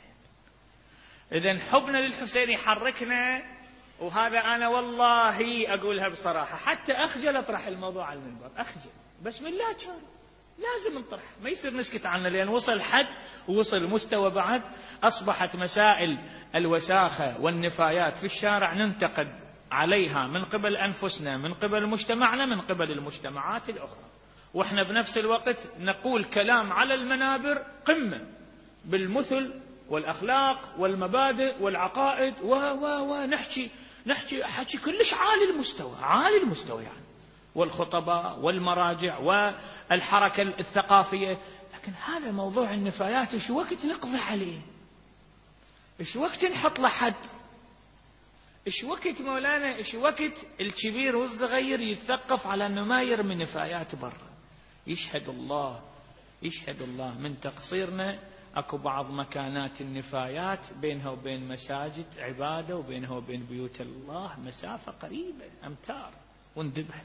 إذن حبنا للحسين يحركنا. وهذا أنا والله أقولها بصراحة، حتى أخجل أطرح الموضوع على المنبر، أخجل، بس من لا كان لازم نطرح، ما يصير نسكت عنه، لأن وصل حد ووصل مستوى بعد أصبحت مسائل الوساخة والنفايات في الشارع ننتقد عليها من قبل أنفسنا، من قبل مجتمعنا، من قبل المجتمعات الأخرى، وإحنا بنفس الوقت نقول كلام على المنابر قمة بالمثل والأخلاق والمبادئ والعقائد و و ونحكي نحكي حكي كلش عالي المستوى، عالي المستوى يعني. والخطباء والمراجع والحركة الثقافية، لكن هذا موضوع النفايات إيش وقت نقضي عليه؟ إيش وقت نحط له حد؟ إيش وقت مولانا إيش وقت الكبير والصغير يتثقف على أنه ما يرمي نفايات برا؟ يشهد الله يشهد الله من تقصيرنا أكو بعض مكانات النفايات بينها وبين مساجد عبادة وبينها وبين بيوت الله مسافة قريبة أمتار وندبها.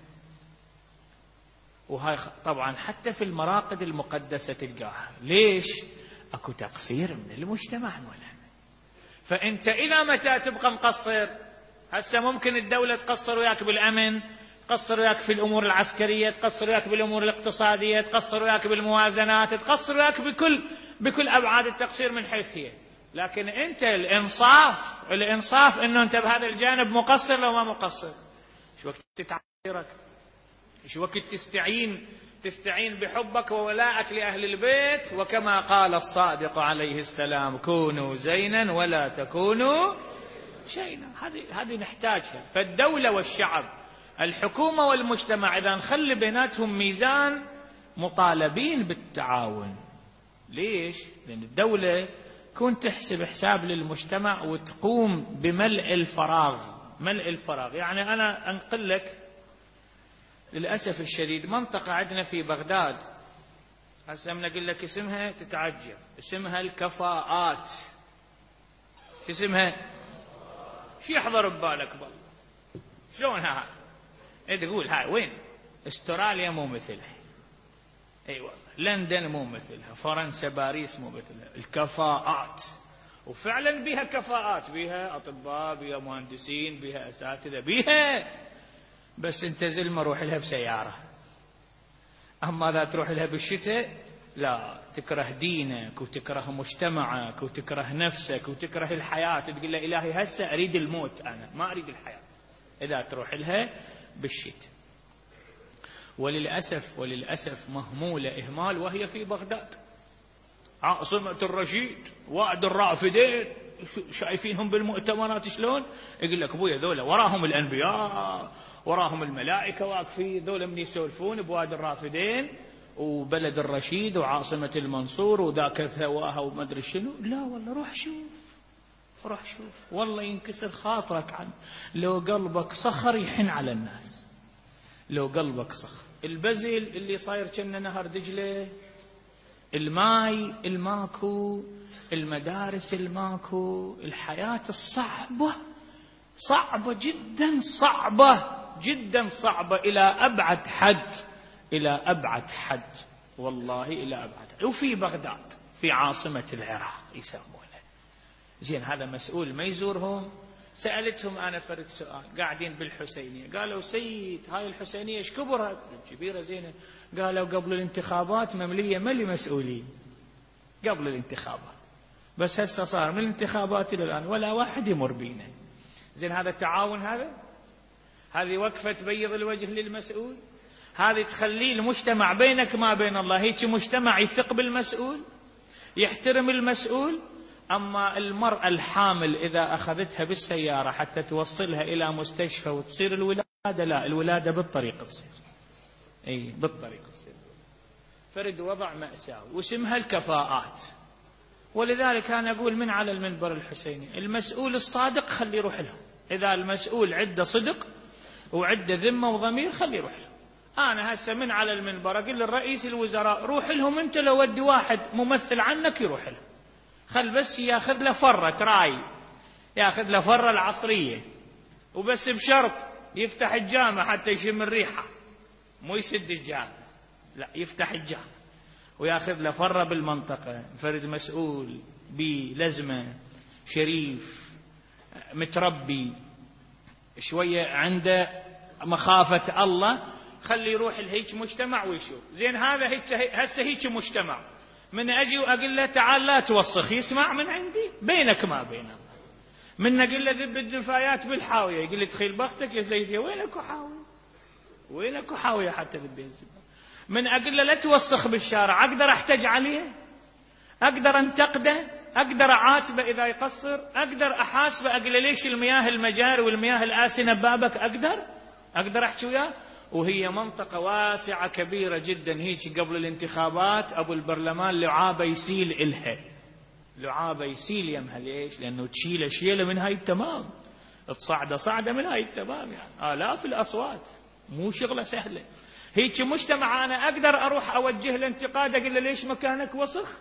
وهاي طبعا حتى في المراقد المقدسة تلقاها. ليش؟ أكو تقصير من المجتمع مولانا. فأنت إلى متى تبقى مقصر؟ هسه ممكن الدولة تقصر وياك بالأمن، تقصر وياك في الأمور العسكرية، تقصر وياك بالأمور الاقتصادية، تقصر وياك بالموازنات، تقصر وياك بكل بكل أبعاد التقصير من حيث هي. لكن أنت الإنصاف الإنصاف إنه أنت بهذا الجانب مقصر لو ما مقصر. شو وقت تتعيرك؟ شو وقت تستعين تستعين بحبك وولائك لأهل البيت؟ وكما قال الصادق عليه السلام: كونوا زينا ولا تكونوا شيئا. هذه هذه نحتاجها. فالدولة والشعب، الحكومة والمجتمع، إذا نخلي بيناتهم ميزان مطالبين بالتعاون. ليش؟ لأن الدولة كون تحسب حساب للمجتمع وتقوم بملء الفراغ. ملء الفراغ يعني أنا أنقل لك للأسف الشديد منطقة عندنا في بغداد هسه من أقول لك اسمها تتعجب، اسمها الكفاءات. اسمها شو يحضر ببالك بالله؟ شلون ها تقول هاي وين؟ استراليا مو مثلها، اي والله لندن مو مثلها، فرنسا باريس مو مثلها. الكفاءات، وفعلا بها كفاءات، بها اطباء، بها مهندسين، بها اساتذه، بها، بس انت زلمه روح لها بسياره. اما اذا تروح لها بالشتاء لا، تكره دينك وتكره مجتمعك وتكره نفسك وتكره الحياه، تقول له الهي هسه اريد الموت، انا ما اريد الحياه. اذا تروح لها بالشتاء. وللأسف وللأسف مهمولة إهمال وهي في بغداد، عاصمة الرشيد، وعد الرافدين، شايفينهم بالمؤتمرات شلون؟ يقول لك ابويا ذولا وراهم الأنبياء، وراهم الملائكة واقفين، ذولا من يسولفون بواد الرافدين وبلد الرشيد وعاصمة المنصور وذاك ثواها وما أدري شنو. لا والله روح شوف، روح شوف، والله ينكسر خاطرك عن لو قلبك صخر يحن على الناس. لو قلبك صخر. البزل اللي صاير كنا نهر دجلة، الماي الماكو، المدارس الماكو، الحياة الصعبة صعبة جدا، صعبة جدا، صعبة إلى أبعد حد، إلى أبعد حد، والله إلى أبعد حد. وفي بغداد في عاصمة العراق يسمونه. زين هذا مسؤول ما يزورهم؟ سألتهم أنا فرد سؤال، قاعدين بالحسينية، قالوا سيد هاي الحسينية ايش كبرها؟ كبيرة زينة. قالوا قبل الانتخابات مملية ملي مسؤولين قبل الانتخابات، بس هسه صار من الانتخابات إلى الآن ولا واحد يمر بينا. زين هذا تعاون؟ هذا هذه وقفة تبيض الوجه للمسؤول؟ هذه تخليه المجتمع بينك ما بين الله هيك مجتمع يثق بالمسؤول، يحترم المسؤول. أما المرأة الحامل إذا أخذتها بالسيارة حتى توصلها إلى مستشفى وتصير الولادة، لا، الولادة بالطريق تصير، أي بالطريق تصير. فرد وضع مأساوي واسمها الكفاءات. ولذلك أنا أقول من على المنبر الحسيني المسؤول الصادق خلي يروح له. إذا المسؤول عنده صدق وعنده ذمة وضمير خلي يروح له. أنا هسه من على المنبر أقول للرئيس الوزراء روح لهم أنت، لو ودي واحد ممثل عنك يروح له، خل بس ياخذ له فرة تراي، ياخذ له فرة العصرية، وبس بشرط يفتح الجامع حتى يشم الريحة، مو يسد الجامع، لا يفتح الجامع وياخذ له فرة بالمنطقة. فرد مسؤول بلزمة، شريف، متربي شوية، عنده مخافة الله، خلي يروح لهيك مجتمع ويشوف. زين هذا هيك هسه هيك مجتمع، من أجي وأقول له تعال لا توسخ يسمع من عندي، بينك ما بينه. من أقول له ذب النفايات بالحاوية يقول لي تخيل بختك يا سيدي، وينك حاوية؟ وينك حاوية حتى ذب الزبالة؟ من أقول له لا توسخ بالشارع، أقدر أحتج عليه؟ أقدر أنتقده؟ أقدر أعاتبه إذا يقصر؟ أقدر أحاسبه أقول له ليش المياه المجاري والمياه الآسنة ببابك؟ أقدر أقدر أحكي وياه؟ وهي منطقة واسعة كبيرة جدا. هيك قبل الانتخابات أبو البرلمان لعابة يسيل إلها، لعابة يسيل يمها. ليش؟ لأنه تشيله شيله من هاي التمام، تصعده صعده من هاي التمام، يعني آلاف الأصوات، مو شغلة سهلة. هيك مجتمع أنا أقدر أروح أوجه له انتقاد، أقول له ليش مكانك وسخ؟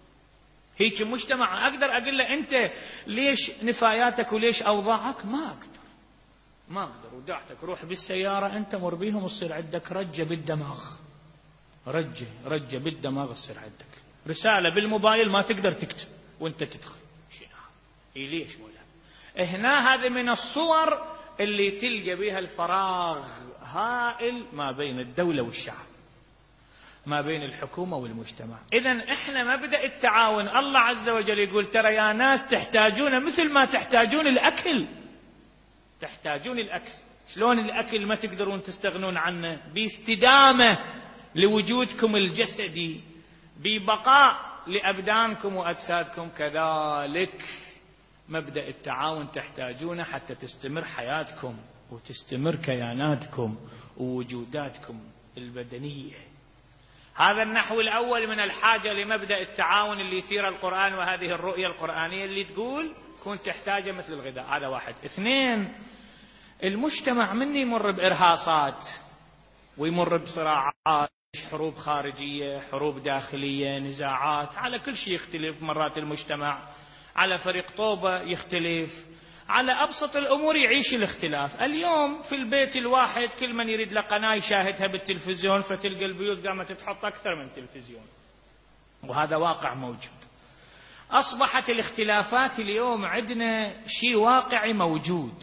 هيك مجتمع أقدر أقول له أنت ليش نفاياتك وليش أوضاعك؟ ما أقدر، ما أقدر. ودعتك روح بالسيارة أنت مر بيهم وتصير عندك رجة بالدماغ، رجة رجة بالدماغ تصير عندك. رسالة بالموبايل ما تقدر تكتب وأنت تدخل. شنو؟ إيه ليش ولا؟ هنا هذه من الصور اللي تلقى بها الفراغ هائل ما بين الدولة والشعب، ما بين الحكومة والمجتمع. إذن إحنا مبدأ التعاون الله عز وجل يقول ترى يا ناس تحتاجون مثل ما تحتاجون الأكل، تحتاجون الأكل. شلون الأكل ما تقدرون تستغنون عنه؟ باستدامة لوجودكم الجسدي، ببقاء لأبدانكم وأجسادكم. كذلك مبدأ التعاون تحتاجونه حتى تستمر حياتكم وتستمر كياناتكم ووجوداتكم البدنية. هذا النحو الأول من الحاجة لمبدأ التعاون اللي يثير القرآن، وهذه الرؤية القرآنية اللي تقول كون تحتاجه مثل الغذاء. هذا واحد. اثنين، المجتمع من يمر بإرهاصات ويمر بصراعات، حروب خارجية، حروب داخلية، نزاعات، على كل شيء يختلف. مرات المجتمع على فريق طوبة يختلف، على أبسط الأمور يعيش الاختلاف. اليوم في البيت الواحد كل من يريد له قناة يشاهدها بالتلفزيون، فتلقى البيوت قامت تحط أكثر من تلفزيون، وهذا واقع موجود. أصبحت الاختلافات اليوم عندنا شيء واقعي موجود،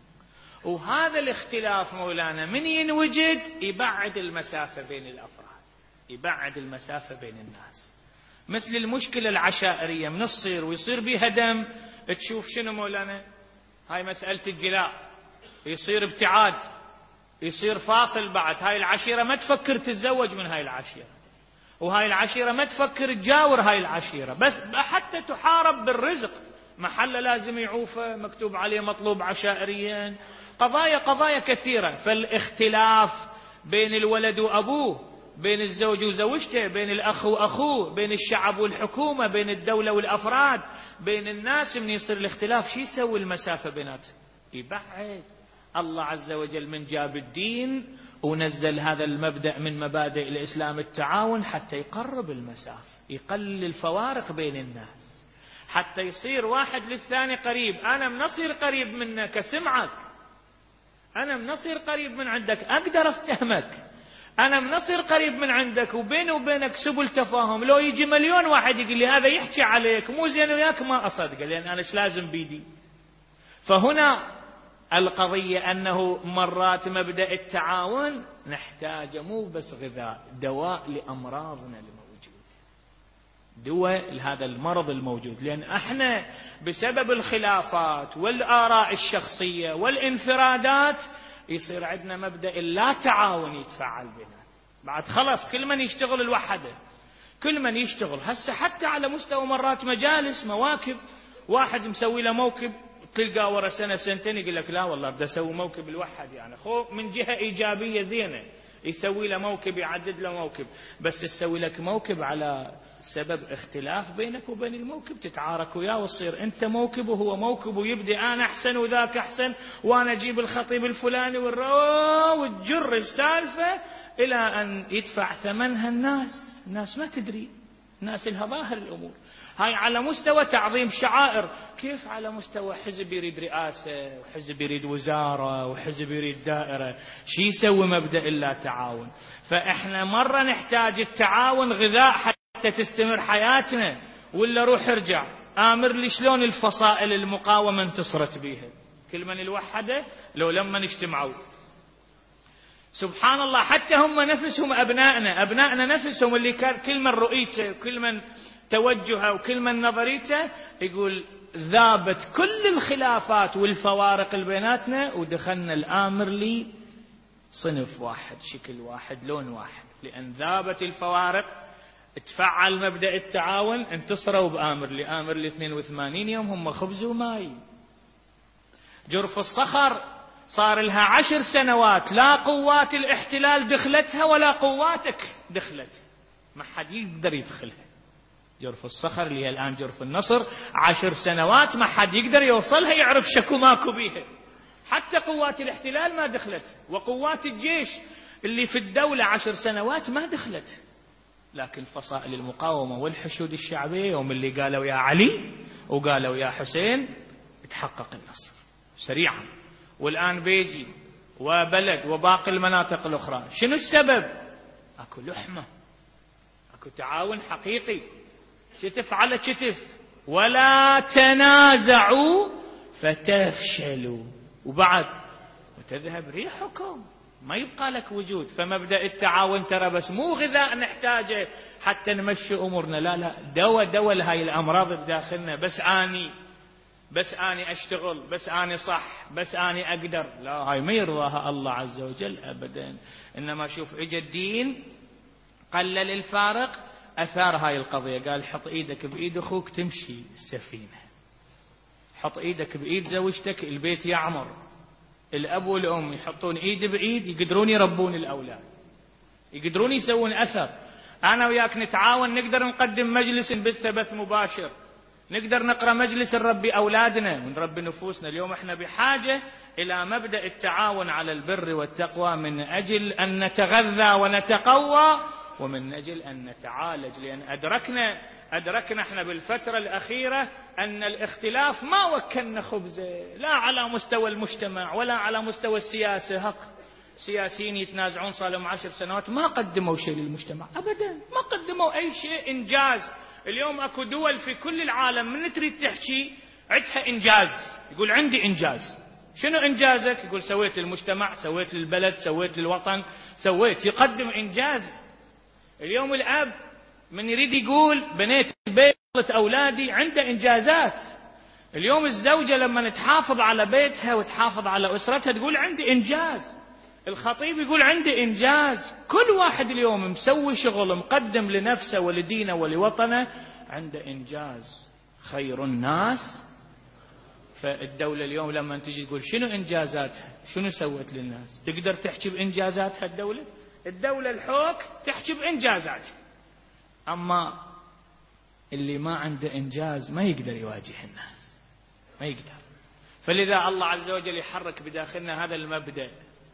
وهذا الاختلاف مولانا من ينوجد يبعد المسافة بين الأفراد، يبعد المسافة بين الناس. مثل المشكلة العشائرية من الصير ويصير بها دم، تشوف شنو مولانا؟ هاي مسألة الجلاء، يصير ابتعاد، يصير فاصل بعد. هاي العشيرة ما تفكر تتزوج من هاي العشيرة، وهاي العشيرة ما تفكر تجاور هاي العشيرة، بس حتى تحارب بالرزق. محل لازم يعوفه مكتوب عليه مطلوب عشائريا، قضايا قضايا كثيرة. فالاختلاف بين الولد وأبوه، بين الزوج وزوجته، بين الأخ وأخوه، بين الشعب والحكومة، بين الدولة والأفراد، بين الناس، من يصير الاختلاف شو يسوي المسافة بيناتهم؟ يبعد. الله عز وجل من جاب الدين ونزل هذا المبدأ من مبادئ الإسلام التعاون حتى يقرب المسافة، يقلل الفوارق بين الناس، حتى يصير واحد للثاني قريب. أنا من أصير قريب منك أسمعك، أنا من أصير قريب من عندك أقدر أفتهمك، أنا من أصير قريب من عندك وبيني وبينك سبل تفاهم. لو يجي مليون واحد يقول لي هذا يحكي عليك مو زين وياك، ما أصدق، لأن أنا إيش لازم بيدي. فهنا القضية أنه مرات مبدأ التعاون نحتاج مو بس غذاء، دواء لأمراضنا الموجودة، دواء لهذا المرض الموجود. لأن احنا بسبب الخلافات والآراء الشخصية والانفرادات يصير عندنا مبدأ لا تعاون يتفعل بنا. بعد خلاص كل من يشتغل الوحدة، كل من يشتغل هسه حتى على مستوى مرات مجالس مواكب، واحد مسوي له موكب تلقى ورا سنة سنتين يقول لك لا والله بدي أسوي موكب الوحد، يعني خو من جهة إيجابية زينة، يسوي له موكب، يعدد له موكب. بس تسوي لك موكب على سبب اختلاف بينك وبين الموكب، تتعارك وياه وتصير أنت موكب وهو موكب، ويبدي أنا أحسن وذاك أحسن، وأنا أجيب الخطيب الفلاني والرو، وتجر السالفة إلى أن يدفع ثمنها الناس. الناس ما تدري، الناس لها ظاهر الأمور. هاي على مستوى تعظيم شعائر. كيف على مستوى حزب يريد رئاسة، وحزب يريد وزارة، وحزب يريد دائرة؟ شي يسوي مبدأ إلا تعاون. فإحنا مرة نحتاج التعاون غذاء حتى تستمر حياتنا، ولا روح ارجع آمر لي شلون الفصائل المقاومة انتصرت بيها. كل من الوحدة لو لما نجتمعوا سبحان الله، حتى هم نفسهم أبنائنا، أبنائنا نفسهم اللي كان كل من رؤيته وكل من توجهه وكل من نظريته يقول ذابت كل الخلافات والفوارق اللي بيناتنا ودخلنا الآمر لي صنف واحد، شكل واحد، لون واحد. لأن ذابت الفوارق، تفعل مبدأ التعاون، انتصروا بآمر لي. آمر لي اثنين وثمانين يوم هم خبز وماي. جرف الصخر صار لها عشر سنوات لا قوات الاحتلال دخلتها ولا قواتك دخلت، ما حد يقدر يدخلها. جرف الصخر اللي هي الآن جرف النصر عشر سنوات ما حد يقدر يوصلها يعرف شكو ماكو بيها، حتى قوات الاحتلال ما دخلت، وقوات الجيش اللي في الدولة عشر سنوات ما دخلت. لكن فصائل المقاومة والحشود الشعبية يوم اللي قالوا يا علي وقالوا يا حسين تحقق النصر سريعا. والآن بيجي وبلد وباقي المناطق الأخرى، شنو السبب؟ أكو لحمة، أكو تعاون حقيقي، كتف على كتف، ولا تنازعوا فتفشلوا وبعد وتذهب ريحكم، ما يبقى لك وجود. فمبدأ التعاون ترى بس مو غذاء نحتاجه حتى نمشي أمورنا، لا لا، دواء دواء لهاي الأمراض بداخلنا. بس آني بس آني أشتغل، بس آني صح، بس آني أقدر، لا، هاي ما يرضاها الله عز وجل أبدا. إنما شوف إجا الدين قلل الفارق، أثار هاي القضية، قال حط إيدك بإيد أخوك تمشي السفينة، حط إيدك بإيد زوجتك البيت يعمر، الأب والأم يحطون إيد بإيد يقدرون يربون الأولاد، يقدرون يسوون أثر. أنا وياك نتعاون، نقدر نقدم مجلس نبث بث مباشر، نقدر نقرأ مجلس نربي أولادنا ونربي نفوسنا. اليوم احنا بحاجة إلى مبدأ التعاون على البر والتقوى من أجل أن نتغذى ونتقوى ومن أجل أن نتعالج، لأن أدركنا أدركنا احنا بالفترة الأخيرة أن الاختلاف ما وكلنا خبزة، لا على مستوى المجتمع ولا على مستوى السياسة. هك سياسيين يتنازعون صار لهم عشر سنوات ما قدموا شيء للمجتمع أبدا، ما قدموا أي شيء إنجاز. اليوم أكو دول في كل العالم من تريد تحكي عندها إنجاز، يقول عندي إنجاز. شنو إنجازك؟ يقول سويت للمجتمع، سويت للبلد، سويت للوطن، سويت، يقدم إنجاز. اليوم الأب من يريد يقول بنيت بيت أولادي عنده إنجازات. اليوم الزوجة لما تحافظ على بيتها وتحافظ على أسرتها تقول عندي إنجاز. الخطيب يقول عندي إنجاز. كل واحد اليوم مسوي شغل مقدم لنفسه ولدينه ولوطنه عنده إنجاز. خير الناس، فالدولة اليوم لما تجي تقول شنو إنجازاتها، شنو سوت للناس، تقدر تحكي بإنجازاتها الدولة؟ الدولة الحوك تحكي بإنجازاتها، أما اللي ما عنده إنجاز ما يقدر يواجه الناس، ما يقدر. فلذا الله عز وجل يحرك بداخلنا هذا المبدأ،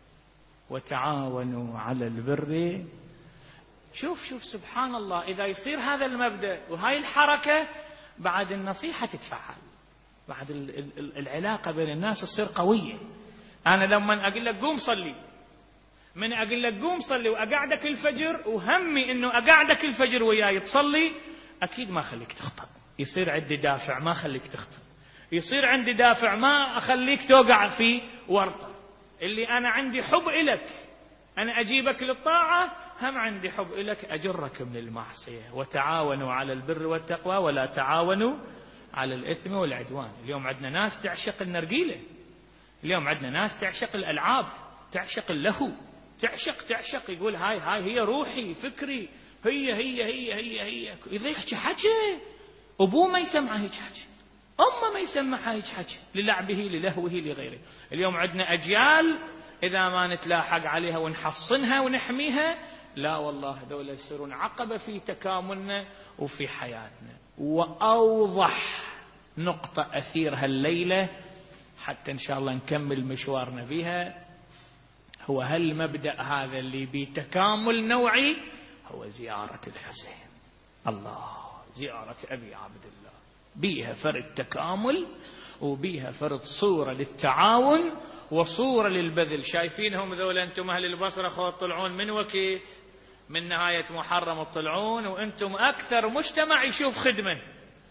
وتعاونوا على البر. شوف شوف سبحان الله، إذا يصير هذا المبدأ وهاي الحركة بعد النصيحة تتفعل، بعد العلاقة بين الناس تصير قوية. أنا لما أقول لك قوم صلي، من أقول لك قوم صلي وأقعدك الفجر وهمي إنه أقعدك الفجر وياي تصلي، أكيد ما خليك تخطأ، يصير عندي دافع ما خليك تخطأ، يصير عندي دافع ما أخليك توقع في ورطة. اللي أنا عندي حب إلك، أنا أجيبك للطاعة، هم عندي حب إلك أجرك من المعصية. وتعاونوا على البر والتقوى ولا تعاونوا على الإثم والعدوان. اليوم عندنا ناس تعشق النرجيلة، اليوم عندنا ناس تعشق الألعاب، تعشق اللهو، تعشق تعشق يقول هاي هاي هي روحي فكري، هي هي هي هي هي إذا يحكي حكي أبوه ما يسمعه هيك حكي، أمه ما يسمعها هيك حكي، للعبه للهوه لغيره. اليوم عندنا أجيال إذا ما نتلاحق عليها ونحصنها ونحميها، لا والله دولة يصيرون عقبة في تكاملنا وفي حياتنا. وأوضح نقطة أثيرها الليلة حتى إن شاء الله نكمل مشوارنا بها، هو هالمبدأ هذا اللي بتكامل نوعي، هو زيارة الحسين. الله، زيارة أبي عبد الله بيها فرد تكامل وبيها فرد صورة للتعاون وصورة للبذل. شايفينهم ذولا أنتم أهل البصرة خو تطلعون من وكيت من نهاية محرم تطلعون، وأنتم أكثر مجتمع يشوف خدمة.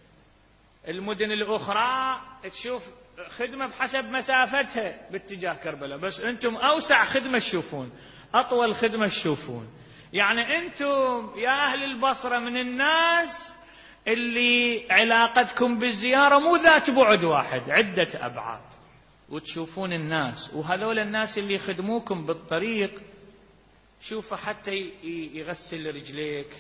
المدن الأخرى تشوف خدمة بحسب مسافتها باتجاه كربلاء، بس أنتم أوسع خدمة تشوفون، أطول خدمة تشوفون. يعني أنتم يا أهل البصرة من الناس اللي علاقتكم بالزيارة مو ذات بعد واحد، عدة أبعاد، وتشوفون الناس. وهذول الناس اللي يخدموكم بالطريق، شوفوا حتى يغسل رجليك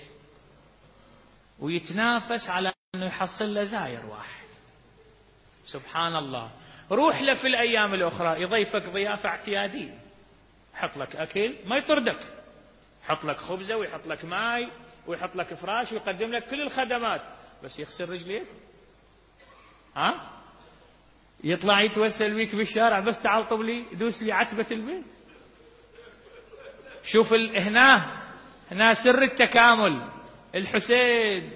ويتنافس على أنه يحصل له زاير واحد. سبحان الله. روح له في الأيام الأخرى يضيفك ضيافة اعتيادية، يحط لك أكل ما يطردك، يحط لك خبزة ويحط لك ماي ويحط لك فراش ويقدم لك كل الخدمات، بس يغسل رجليك. ها يطلع يتوسل بيك بالشارع، بس تعال طب لي دوس لي عتبة البيت. شوف هنا هنا سر التكامل. الحسين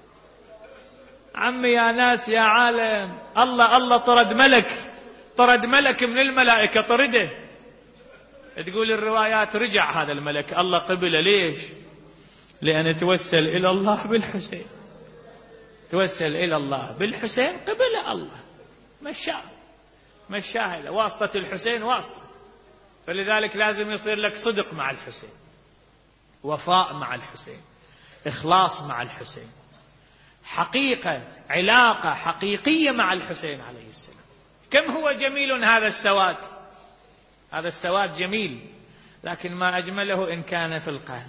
عمي يا ناس يا عالم، الله الله طرد ملك، طرد ملك من الملائكة، طرده. تقول الروايات رجع هذا الملك، الله قبله. ليش؟ لأن توسل إلى الله بالحسين، توسل إلى الله بالحسين قبله الله، مشاه مشاه واسطة الحسين واسطة. فلذلك لازم يصير لك صدق مع الحسين، وفاء مع الحسين، إخلاص مع الحسين، حقيقة علاقة حقيقية مع الحسين عليه السلام. كم هو جميل هذا السواد، هذا السواد جميل، لكن ما أجمله إن كان في القلب.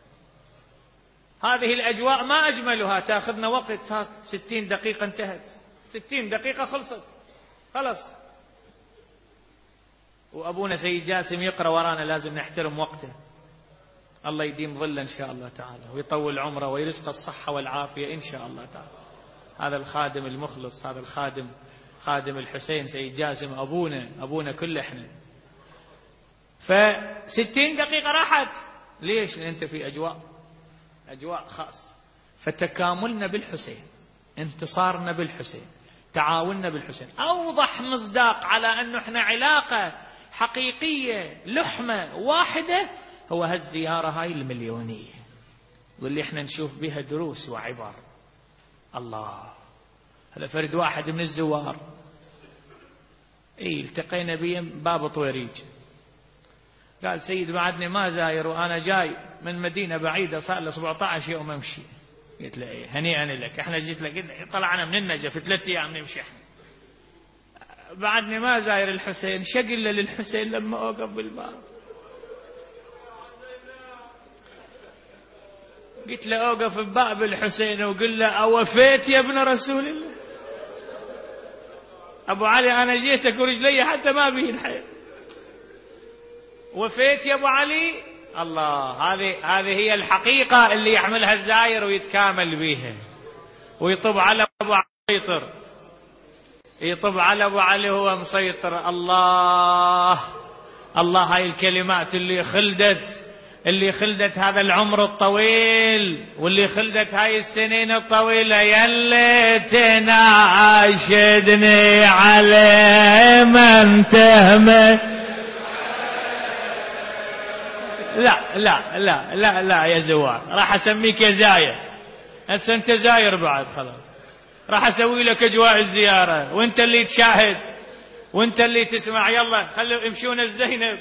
هذه الأجواء ما أجملها، تأخذنا وقت، ستين دقيقة انتهت، ستين دقيقة خلصت خلص. وأبونا سيد جاسم يقرأ ورانا، لازم نحترم وقته. الله يديم ظله إن شاء الله تعالى، ويطول عمره ويرزق الصحة والعافية إن شاء الله تعالى. هذا الخادم المخلص، هذا الخادم خادم الحسين سيد جاسم، أبونا أبونا كل إحنا. فستين دقيقة راحت. ليش؟ لأن أنت في أجواء أجواء خاص. فتكاملنا بالحسين، انتصارنا بالحسين، تعاوننا بالحسين، أوضح مصداق على أنه إحنا علاقة حقيقية لحمة واحدة هو هالزيارة هاي المليونية، واللي إحنا نشوف بها دروس وعبر. الله، هذا فرد واحد من الزوار. إيه، التقينا بهم باب طويريج، قال سيد بعدني ما زاير وأنا جاي من مدينة بعيدة صار له سبعة عشر يوم أمشي. قلت له إيه هنيئا لك، إحنا جيت لك طلعنا من النجف في ثلاثة أيام نمشي إحنا. بعدني ما زاير الحسين، شقل للحسين لما أوقف بالباب. قلت له أوقف بباب الحسين وقل له أوفيت يا ابن رسول الله؟ أبو علي أنا جيتك ورجلي حتى ما بين حيل، وفيت يا أبو علي؟ الله، هذه هذه هي الحقيقة اللي يحملها الزاير ويتكامل بيها، ويطب على أبو علي مسيطر، يطب على أبو علي هو مسيطر. الله الله، هاي الكلمات اللي خلدت اللي خلدت هذا العمر الطويل، واللي خلدت هاي السنين الطويلة. يلي تناشدني على من تهمل. لا لا لا لا لا يا زوار، راح أسميك يا زاير. هسه أنت زاير بعد خلاص، راح أسوي لك أجواء الزيارة، وأنت اللي تشاهد وأنت اللي تسمع. يلا خلوا يمشون الزينب.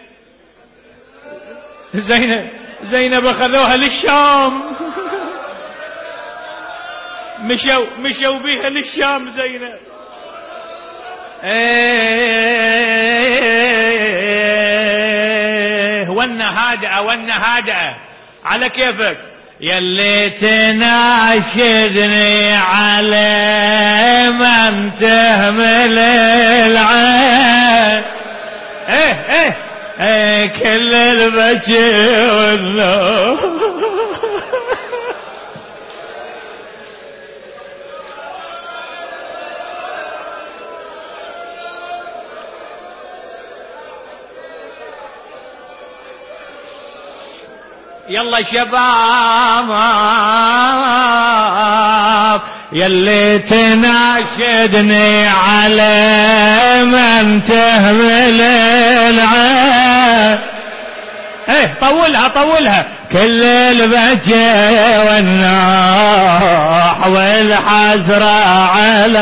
زينب زينب أخذوها للشام، مشوا مشوا بيها للشام زينب. ايه والنهادئة والنهادئة على كيفك. يلي تناشدني على من تهمل العين. ايه ايه ايه كل البكي والنوم. يلا شباب يلي تناشدني على من تهمل العين. ايه طولها طولها. كل البكي والنوح والحسرة على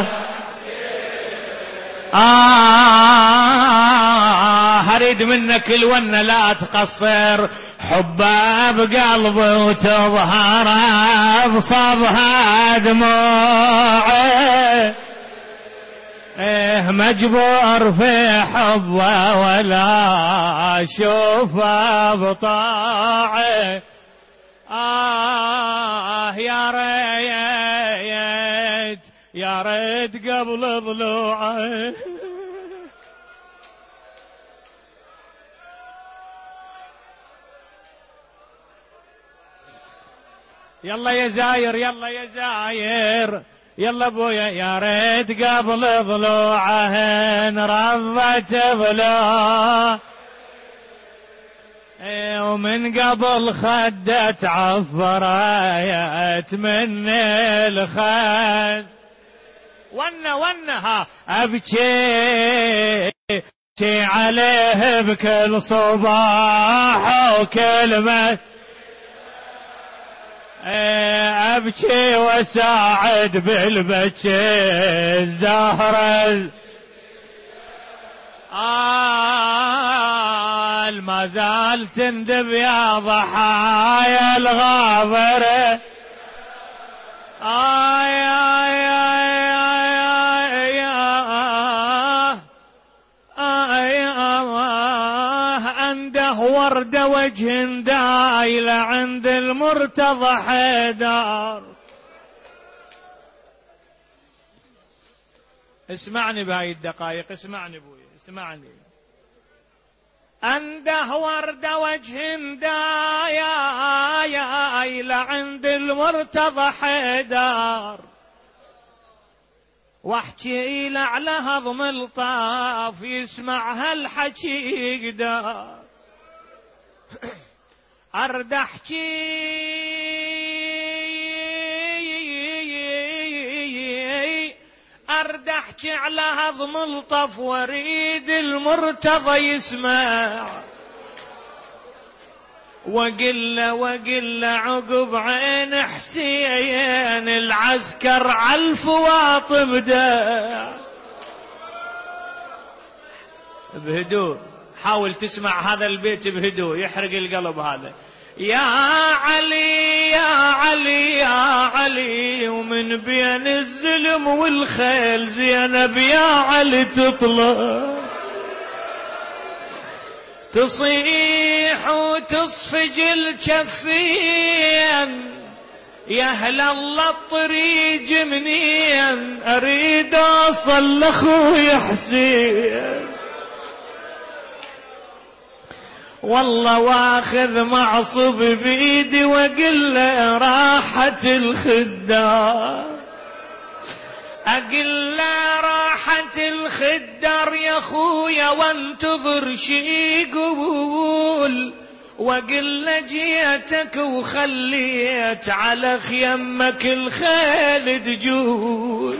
آه أريد منك الونة لا تقصر، حبها بقلبي وتظهر بصبها دموعي. ايه مجبور في حبه ولا اشوفه بطاعي. آه يا ريت يا ريت قبل ضلوعي يلا يا زاير يلا يا زاير يلا ابويا يا ريت قبل ضلوعهن رضت بلا ومن قبل خدت عفرايت من الخد ون ونها ابكي شي عليه بكل صباح وكلمة ابكي وساعد بالبكي الزهرة آل ما زال تندب يا ضحايا الغابرة آي آي آي آي آي عنده وردة وجه دايلة عند المرتضى حيدر. اسمعني بهاي الدقائق اسمعني ابوي اسمعني. عنده وردة وجه دايلة عند المرتضى حيدر واحكي له على هضم الطاف يسمع هالحكي يقدر ارد احكي ارد احكي على هضم الطف واريد المرتضى يسمع وقل وقل عقب عين حسين العسكر عالفواطم داع. بهدوء حاول تسمع هذا البيت بهدوء يحرق القلب هذا. يا علي يا علي يا علي ومن بين الزلم والخيل زينب يا علي تطلع تصيح وتصفج الجفين يا اهل الله الطريق منين اريد اوصل لاخوي حسين والله واخذ معصب بيدي واقول له راحة الخدار اقول له راحة الخدار يا خويا وانتظر شي يقول واقول له جيتك وخليت على خيمك الخيل تجول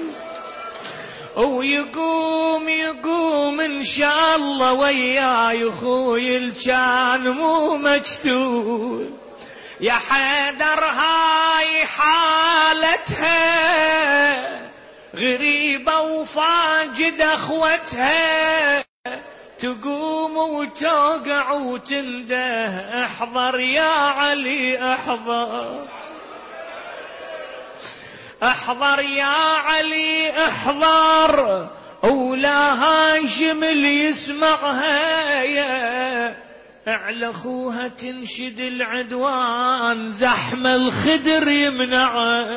ويقوم يقوم ان شاء الله وياي اخوي الجان مو مجتول يا حيدر هاي حالتها غريبة وفاجد اخوتها تقوم وتوقع وتنده احضر يا علي احضر احضر يا علي احضر ولا هاشم اللي يسمعها يا على اخوها تنشد العدوان زحم الخدر يمنعه.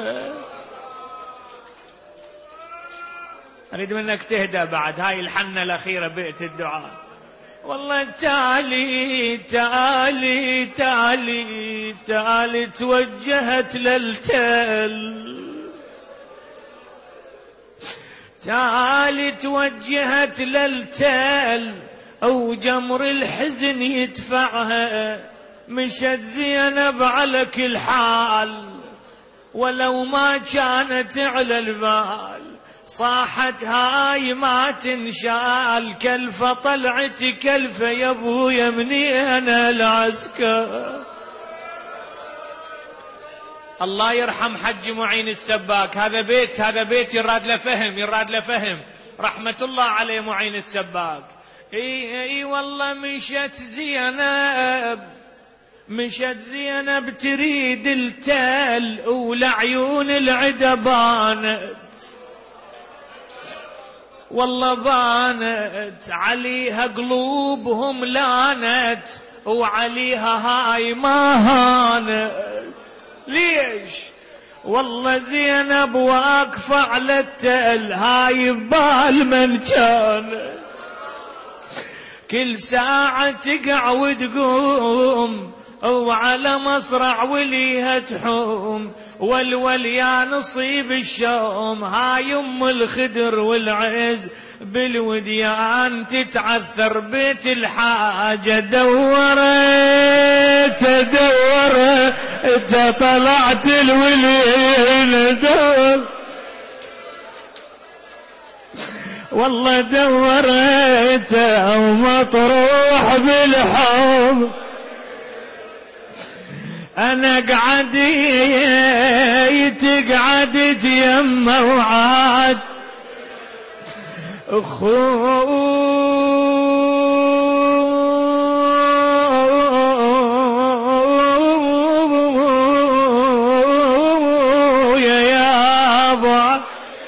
اريد منك تهدى بعد هاي الحنة الاخيرة بيت الدعاء. والله تالي تالي تالي تالي توجهت للتل تالي توجهت للتل او جمر الحزن يدفعها مشت زينب على كل حال ولو ما كانت على البال صاحت هاي ما تنشال كلفة طلعت كلفة يا ابويا مني انا العسكر. الله يرحم حج معين السباك هذا بيت هذا بيت يراد له فهم يراد له فهم رحمة الله عليه معين السباك. اي اي والله مشت زينب مشت زينب تريد التل ولعيون العدا بانت والله بانت عليها قلوبهم لانت وعليها هاي ما هانت. ليش؟ والله زينب واقفة على التل هاي ببال من كان كل ساعة تقع وتقوم وعلى مصرع وليها تحوم والول يا نصيب الشوم. هاي ام الخدر والعز بالوديان تتعثر بيت الحاجة. دورت دورت طلعت الولين دور والله دورت ومطروح بالحب. انا قعدت قعدت يمه وعاد اخويا يا ابا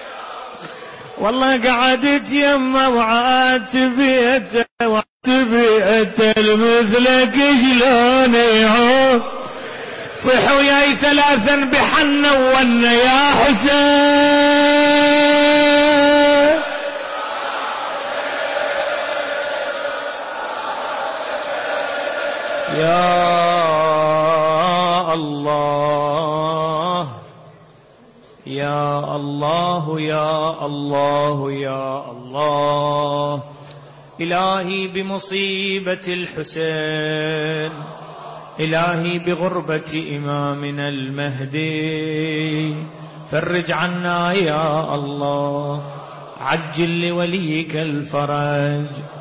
والله قعدت يمه وعاد تبيت وتبيت مثلك شلون يعود. صح وياي ثلاثا بحنا ونا يا حسين. يا الله يا الله يا الله يا الله. إلهي بمصيبة الحسين، إلهي بغربة إمامنا المهدي فرج عنا يا الله. عجل لوليك الفرج